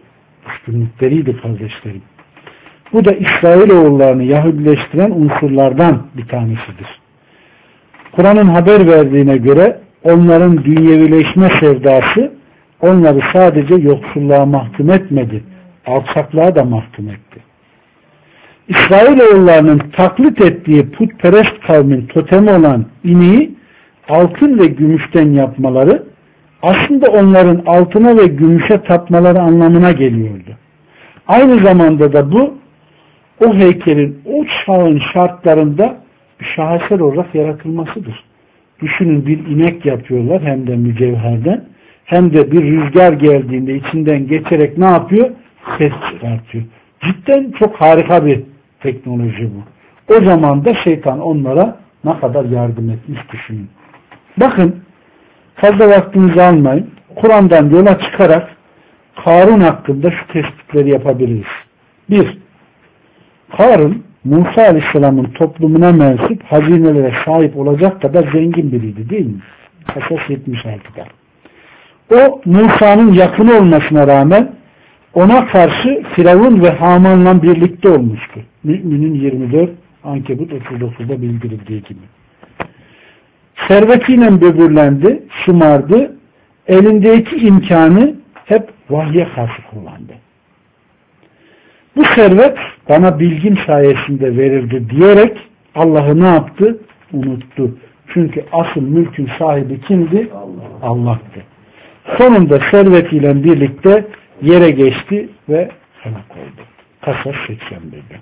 üstünlükleriydi kardeşlerim. Bu da İsrailoğullarını Yahudileştiren unsurlardan bir tanesidir. Kur'an'ın haber verdiğine göre onların dünyevileşme sevdası onları sadece yoksulluğa mahkum etmedi, alçaklığa da mahkum etti. İsrailoğullarının taklit ettiği putperest kavmin totemi olan ineği altın ve gümüşten yapmaları aslında onların altına ve gümüşe tapmaları anlamına geliyordu. Aynı zamanda da bu o heykelin o çağın şartlarında bir şaheser olarak yaratılmasıdır. Düşünün, bir inek yapıyorlar hem de mücevherden, hem de bir rüzgar geldiğinde içinden geçerek ne yapıyor? Ses çıkartıyor. Cidden çok harika bir teknoloji bu. O zaman da şeytan onlara ne kadar yardım etmiş düşünün. Bakın, fazla vaktinizi almayın. Kur'an'dan yola çıkarak Karun hakkında şu tespitleri yapabiliriz. Bir, Karun, Musa Aleyhisselam'ın toplumuna mensup hazinelere sahip olacak kadar zengin biriydi, değil mi? Kasas yetmiş altıda. O, Musa'nın yakını olmasına rağmen ona karşı Firavun ve Haman'la birlikte olmuştu. Mü'minin yirmi dört, Ankebut otuz dokuzda bildirildiği gibi. Servetiyle böbürlendi, şımardı, elindeki imkanı hep vahye karşı kullandı. Bu servet bana bilgim sayesinde verildi diyerek Allah'ı ne yaptı? Unuttu. Çünkü asıl mülkün sahibi kimdi? Allah'tı. Sonunda servetiyle birlikte yere geçti ve helak oldu. Kasas seksen birde.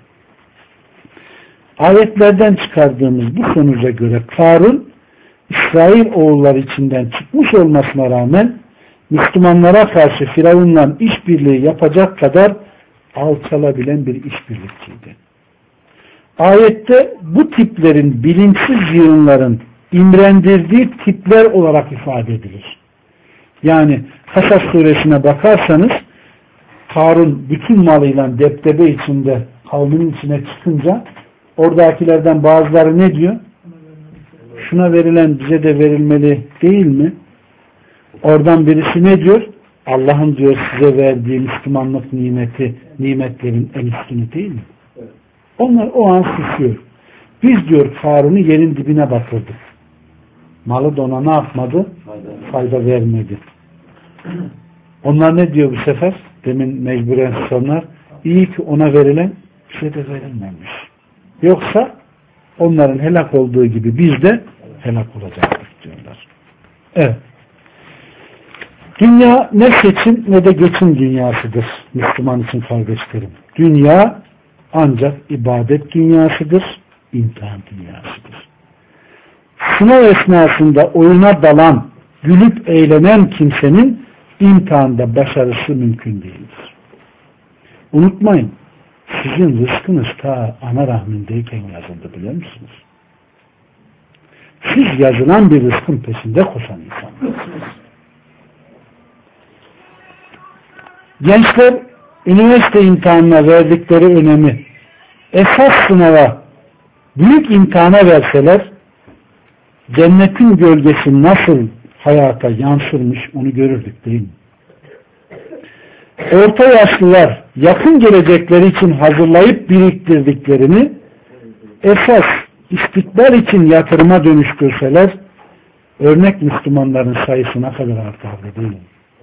Ayetlerden çıkardığımız bu sonuca göre Karun, İsrail oğulları içinden çıkmış olmasına rağmen Müslümanlara karşı Firavun'la işbirliği yapacak kadar alçalabilen bir işbirlikçiydi. Ayette bu tiplerin bilinçsiz yığınların imrendirdiği tipler olarak ifade edilir. Yani Kasas suresine bakarsanız Karun bütün malıyla depdebe içinde kavminin içine çıkınca oradakilerden bazıları ne diyor? Şuna verilen bize de verilmeli değil mi? Oradan birisi ne diyor? Allah'ın diyor size verdiği Müslümanlık nimeti, nimetlerin en üstünü değil mi? Onlar o an susuyor. Biz diyor Karun'u yerin dibine batırdık. Malı da ona ne yapmadı? Fayda vermedi. Onlar ne diyor bu sefer? Demin mecburen sonlar. İyi ki ona verilen bize de verilmemiş. Yoksa onların helak olduğu gibi biz de helak olacaktık diyorlar. Evet. Dünya ne seçim ne de geçim dünyasıdır Müslüman için kardeşlerim. Dünya ancak ibadet dünyasıdır, imtihan dünyasıdır. Sınav esnasında oyuna dalan, gülüp eğlenen kimsenin imtihanda başarısı mümkün değildir. Unutmayın, sizin rızkınız ta ana rahmindeyken yazıldı, biliyor musunuz? Siz yazılan bir rızkın peşinde koşan insanlarsınız. Gençler üniversite imtihanına verdikleri önemi esas sınava, büyük imtihana verseler cennetin gölgesi nasıl hayata yansırmış onu görürdük değil mi? Orta yaşlılar yakın gelecekleri için hazırlayıp biriktirdiklerini esas istikbal için yatırıma dönüştürseler örnek Müslümanların sayısı ne kadar artardı değil mi?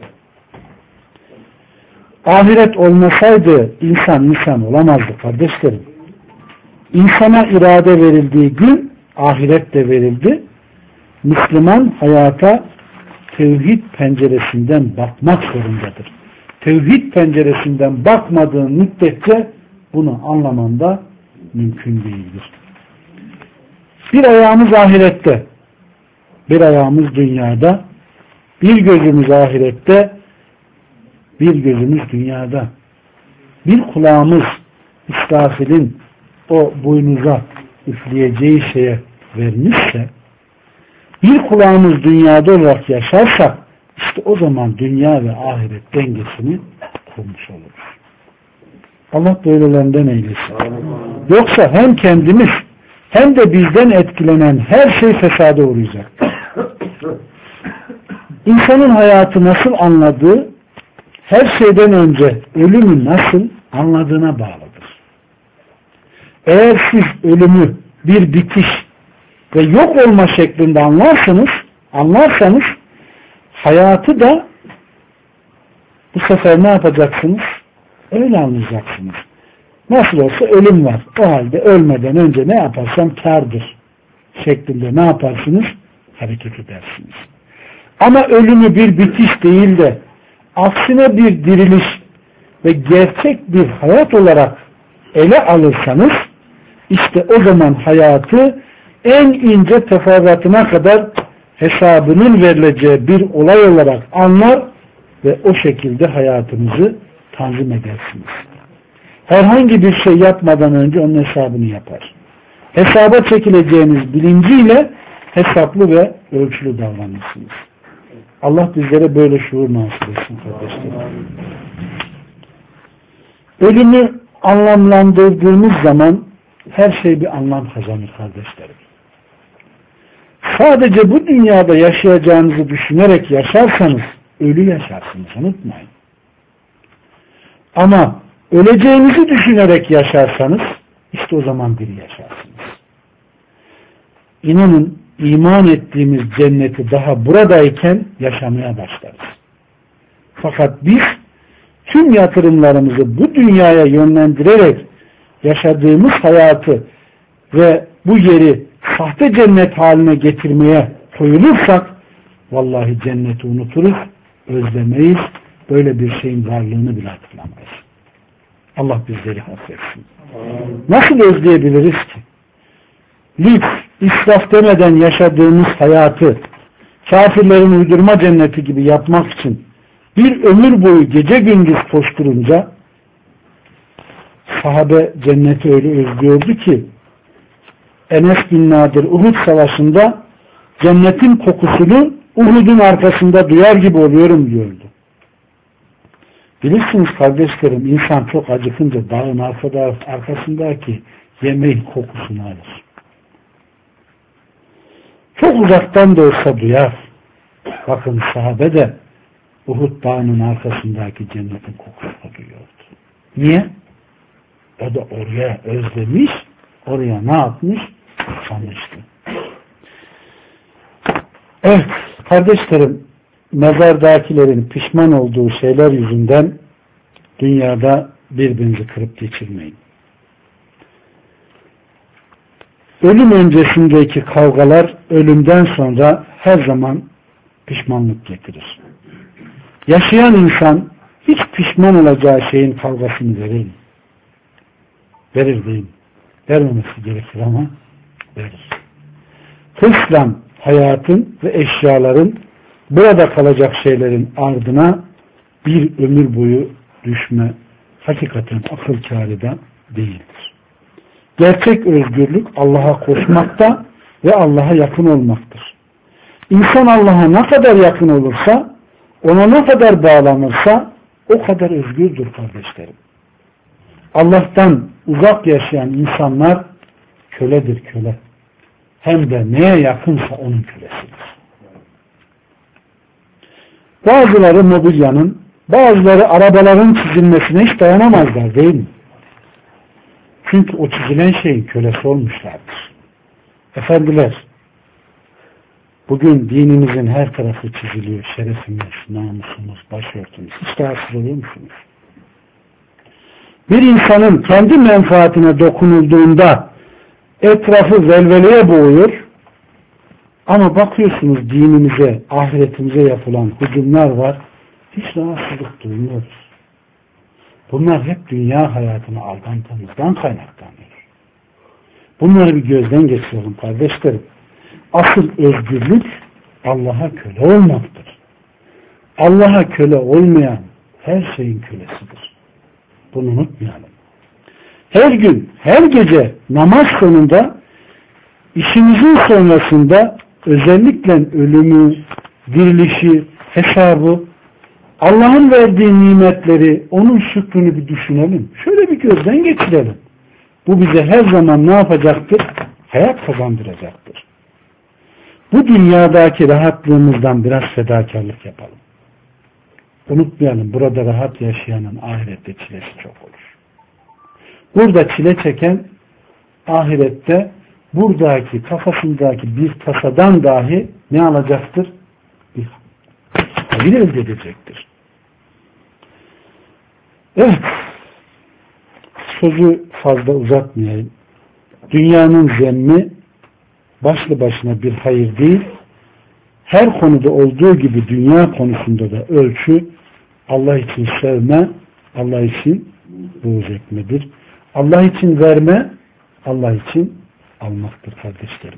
Ahiret olmasaydı insan insan olamazdı kardeşlerim. İnsana irade verildiği gün ahiret de verildi. Müslüman hayata tevhid penceresinden bakmak zorundadır. Tevhid penceresinden bakmadığın müddetçe bunu anlaman da mümkün değildir. Bir ayağımız ahirette, bir ayağımız dünyada, bir gözümüz ahirette, bir gözümüz dünyada. Bir kulağımız İsrafil'in o boynuza üfleyeceği şeye vermişse, bir kulağımız dünyada olarak yaşarsak, işte o zaman dünya ve ahiret dengesini kurmuş oluruz. Allah böylelerinden eylesin. Yoksa hem kendimiz hem de bizden etkilenen her şey fesada uğrayacaktır. İnsanın hayatı nasıl anladığı, her şeyden önce ölümü nasıl anladığına bağlıdır. Eğer siz ölümü bir bitiş ve yok olma şeklinde anlarsanız, anlarsanız hayatı da bu sefer ne yapacaksınız? Öyle anlayacaksınız. Nasıl olsa ölüm var. O halde ölmeden önce ne yaparsam kârdır şeklinde ne yaparsınız? Hareket edersiniz. Ama ölümü bir bitiş değil de aksine bir diriliş ve gerçek bir hayat olarak ele alırsanız işte o zaman hayatı en ince teferruatına kadar hesabının verileceği bir olay olarak anlar ve o şekilde hayatınızı tanzim edersiniz. Herhangi bir şey yapmadan önce onun hesabını yapar. Hesaba çekileceğiniz bilinciyle hesaplı ve ölçülü davranırsınız. Allah bizlere böyle şuur nasip etsin kardeşlerim. Ölümü anlamlandırdığımız zaman her şey bir anlam kazanır kardeşlerim. Sadece bu dünyada yaşayacağınızı düşünerek yaşarsanız ölü yaşarsınız, unutmayın. Ama öleceğinizi düşünerek yaşarsanız işte o zaman diri yaşarsınız. İnanın iman ettiğimiz cenneti daha buradayken yaşamaya başlarız. Fakat biz tüm yatırımlarımızı bu dünyaya yönlendirerek yaşadığımız hayatı ve bu yeri sahte cennet haline getirmeye koyulursak vallahi cenneti unuturuz, özlemeyiz, böyle bir şeyin varlığını bile hatırlamayız. Allah bizleri affetsin. Nasıl özleyebiliriz ki? Lüks, israf demeden yaşadığımız hayatı kafirlerin uydurma cenneti gibi yapmak için bir ömür boyu gece gündüz koşturunca sahabe cenneti öyle özlüyordu ki Enes bin Nadir Uhud savaşında cennetin kokusunu Uhud'un arkasında duyar gibi oluyorum diyordu. Bilirsiniz kardeşlerim, insan çok acıkınca dağın arkada, arkasındaki yemeğin kokusunu alır. Çok uzaktan da olsa duyar. Bakın sahabe de Uhud dağının arkasındaki cennetin kokusunu duyuyordu. Niye? O da oraya özlemiş, oraya ne yapmış? Sanmıştı. Evet, kardeşlerim, mezardakilerin pişman olduğu şeyler yüzünden dünyada birbirinizi kırıp geçirmeyin. Ölüm öncesindeki kavgalar ölümden sonra her zaman pişmanlık getirir. Yaşayan insan hiç pişman olacağı şeyin kavgasını verir mi? Verir değil mi? Vermemesi gerekir ama verir. Hırsla hayatın ve eşyaların burada kalacak şeylerin ardına bir ömür boyu düşme hakikaten akıl kârı da değildir. Gerçek özgürlük Allah'a koşmakta ve Allah'a yakın olmaktır. İnsan Allah'a ne kadar yakın olursa, ona ne kadar bağlanırsa o kadar özgürdür kardeşlerim. Allah'tan uzak yaşayan insanlar köledir köle. Hem de neye yakınsa onun kölesidir. Bazıları mobilyanın, bazıları arabaların çizilmesine hiç dayanamazlar değil mi? Çünkü o çizilen şeyin kölesi olmuşlardır. Efendiler, bugün dinimizin her tarafı çiziliyor. Şerefimiz, namusumuz, başörtümüz. Hiç rahatsız oluyor musunuz? Bir insanın kendi menfaatine dokunulduğunda etrafı velveleye boğuyor. Ama bakıyorsunuz dinimize, ahiretimize yapılan hücumlar var. Hiç rahatsızlık duymuyoruz. Bunlar hep dünya hayatını aldantımızdan kaynaklanıyor. Bunları bir gözden geçirelim kardeşlerim. Asıl özgürlük Allah'a köle olmaktır. Allah'a köle olmayan her şeyin kölesidir. Bunu unutmayalım. Her gün, her gece namaz sonunda işimizin sonrasında özellikle ölümü, dirilişi, hesabı, Allah'ın verdiği nimetleri, onun şükrünü bir düşünelim. Şöyle bir gözden geçirelim. Bu bize her zaman ne yapacaktır? Hayat kazandıracaktır. Bu dünyadaki rahatlığımızdan biraz fedakarlık yapalım. unutmayalım, burada rahat yaşayanın ahirette çilesi çok olur. Burada çile çeken ahirette buradaki kafasındaki bir tasadan dahi ne alacaktır? Bir hayır elde edecektir. Evet. Sözü fazla uzatmayayım. Dünyanın zemmi başlı başına bir hayır değil. Her konuda olduğu gibi dünya konusunda da ölçü Allah için sevme, Allah için buğz etmedir. Allah için verme, Allah için almaktır kardeşlerim.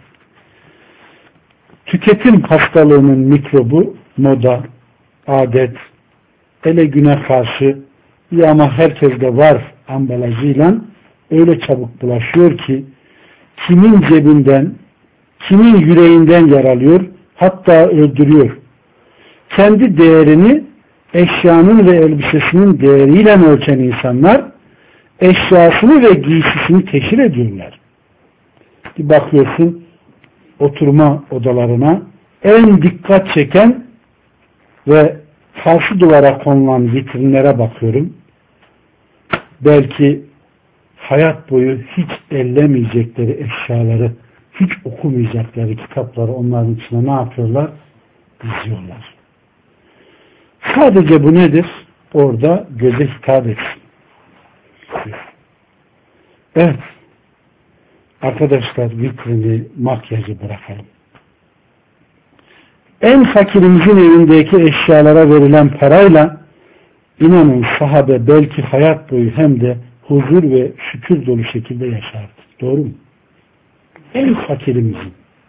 Tüketim hastalığının mikrobu moda, adet, ele güne karşı ya ama herkeste var ambalajıyla öyle çabuk bulaşıyor ki kimin cebinden, kimin yüreğinden yaralıyor, hatta öldürüyor. Kendi değerini eşyanın ve elbisesinin değeriyle ölçen insanlar eşyasını ve giysisini teşhir ediyorlar. Bir bakıyorsun oturma odalarına en dikkat çeken ve karşı duvara konulan vitrinlere bakıyorum. Belki hayat boyu hiç ellemeyecekleri eşyaları, hiç okumayacakları kitapları onların içine ne yapıyorlar? Diziyorlar. Sadece bu nedir? Orada göze hitap etsin. Evet. Arkadaşlar vitrini, makyajı bırakalım. En fakirimizin evindeki eşyalara verilen parayla inanın sahabe belki hayat boyu hem de huzur ve şükür dolu şekilde yaşardı. Doğru mu? En fakirimizin.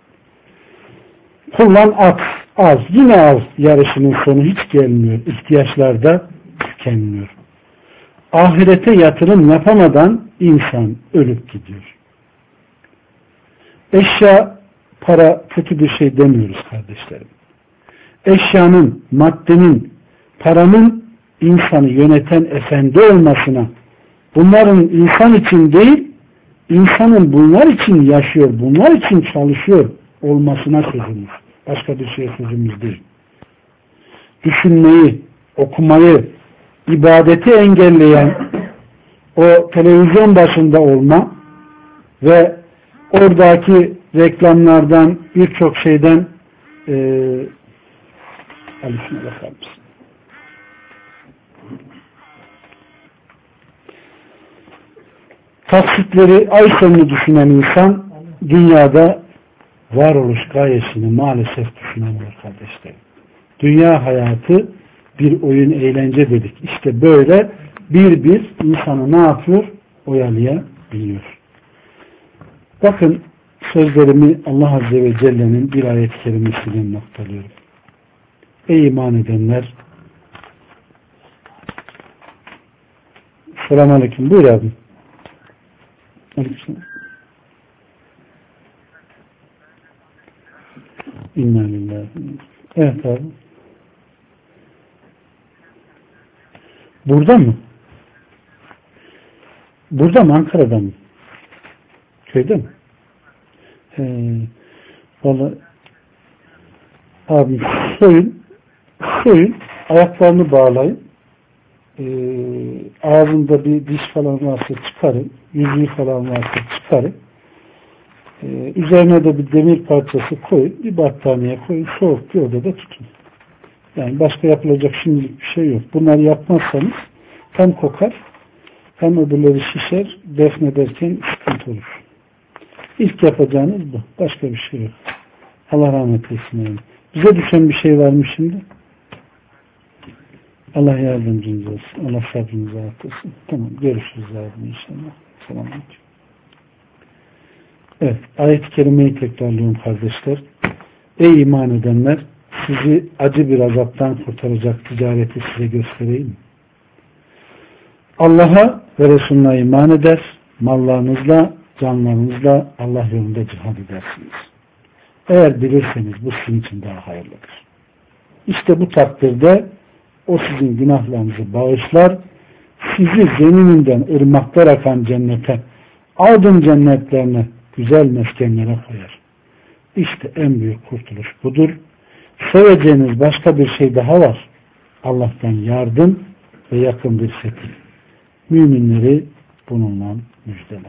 Kullan at, az, yine az yarışının sonu hiç gelmiyor. İhtiyaçlarda tükenmiyor. Ahirete yatırım yapamadan insan ölüp gidiyor. Eşya, para kötü bir şey demiyoruz kardeşlerim. Eşyanın, maddenin, paranın insanı yöneten efendi olmasına, bunların insan için değil, insanın bunlar için yaşıyor, bunlar için çalışıyor olmasına sözümüz. Başka bir şeye sözümüz değil. Düşünmeyi, okumayı, ibadeti engelleyen o televizyon başında olma ve oradaki reklamlardan birçok şeyden e, Ali şuna bakar mısın? Taksitleri, ay sonunu düşünen insan dünyada varoluş gayesini maalesef düşünemiyor kardeşlerim. Dünya hayatı bir oyun, eğlence dedik. İşte böyle bir bir insanı ne yapıyor? Oyalayabiliyor. Bakın sözlerimi Allah Azze ve Celle'nin bir ayet-i kerimesiyle noktalıyorum. Ey iman edenler, selamun aleyküm. Buyur abi. Aleyküm. İnna lillahi. Evet abi. Burada mı? Burada mı? Ankara'da mı? Köyde mi? Ee, Valla abi soyun soyun ayaklarını bağlayın, ee, ağzında bir diş falan varsa çıkarın, yüzüğü falan varsa çıkarın, ee, üzerine de bir demir parçası koyun, bir battaniye koyun, soğuk bir odada tutun. Yani başka yapılacak şimdilik bir şey yok. Bunları yapmazsanız hem kokar hem öbürleri şişer, defnederken sıkıntı olur. İlk yapacağınız bu. Başka bir şey yok. Allah rahmet eylesin. Bize düşen bir şey var mı şimdi? Allah yardımcınız olsun. Allah sabrınızı artırsın. Tamam. Görüşürüz abi inşallah. Selamünaleyküm. Evet. Ayet-i kerimeyi tekrarlıyorum kardeşler. Ey iman edenler, sizi acı bir azaptan kurtaracak ticareti size göstereyim. Allah'a ve Resulüne iman eder, mallarınızla, canlarınızla Allah yolunda cihad edersiniz. Eğer bilirseniz bu sizin için daha hayırlıdır. İşte bu takdirde o sizin günahlarınızı bağışlar, sizi zemininden ırmaklar akan cennete, adın cennetlerine, güzel meskenlere koyar. İşte en büyük kurtuluş budur. Seveceğiniz başka bir şey daha var. Allah'tan yardım ve yakın bir setil. Müminleri bununla müjdele.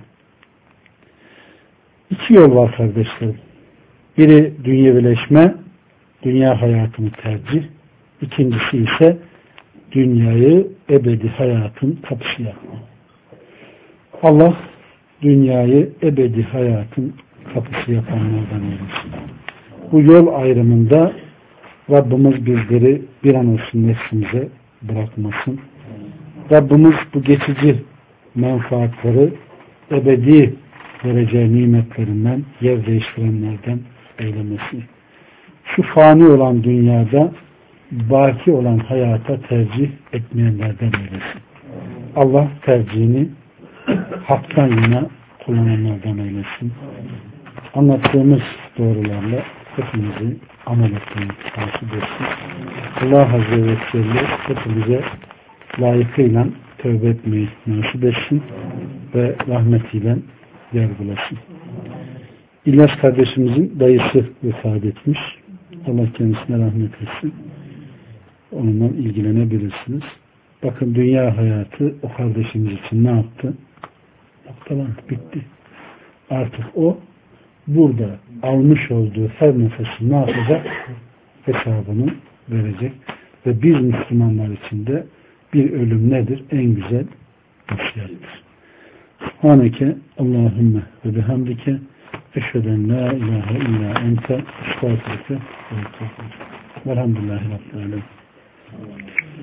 İki yol var kardeşlerim. Biri dünyevileşme, dünya hayatını tercih. İkincisi ise dünyayı ebedi hayatın kapısı yapma. Allah dünyayı ebedi hayatın kapısı yapanlardan eylesin. Bu yol ayrımında Rabbimiz bizleri bir an olsun nefsimize bırakmasın. Rabbimiz bu geçici menfaatleri ebedi vereceği nimetlerinden yer değiştirenlerden eylemesin. Şu fani olan dünyada baki olan hayata tercih etmeyenlerden eylesin. Allah tercihini haktan yana kullananlardan eylesin. Anlattığımız doğrularla hepimizi amel etmeyi nasip etsin. Allah Azze ve Celle hepimize layıkıyla tövbe etmeyi nasip etsin ve rahmetiyle yargılasın. İlyas kardeşimizin dayısı vefat etmiş. Allah kendisine rahmet etsin. Onunla ilgilenebilirsiniz. Bakın dünya hayatı o kardeşimiz için ne yaptı? Noktalandı, bitti. Artık o burada almış olduğu her nefesi ne yapacak? Hesabını verecek. Ve biz Müslümanlar için de bir ölüm nedir? En güzel vasiyettir. Subhaneke Allahümme ve bihamdike eşheden la ilahe illa ente estağfirüke ve estağfirüke. Velhamdülillahi Rabbil alemin.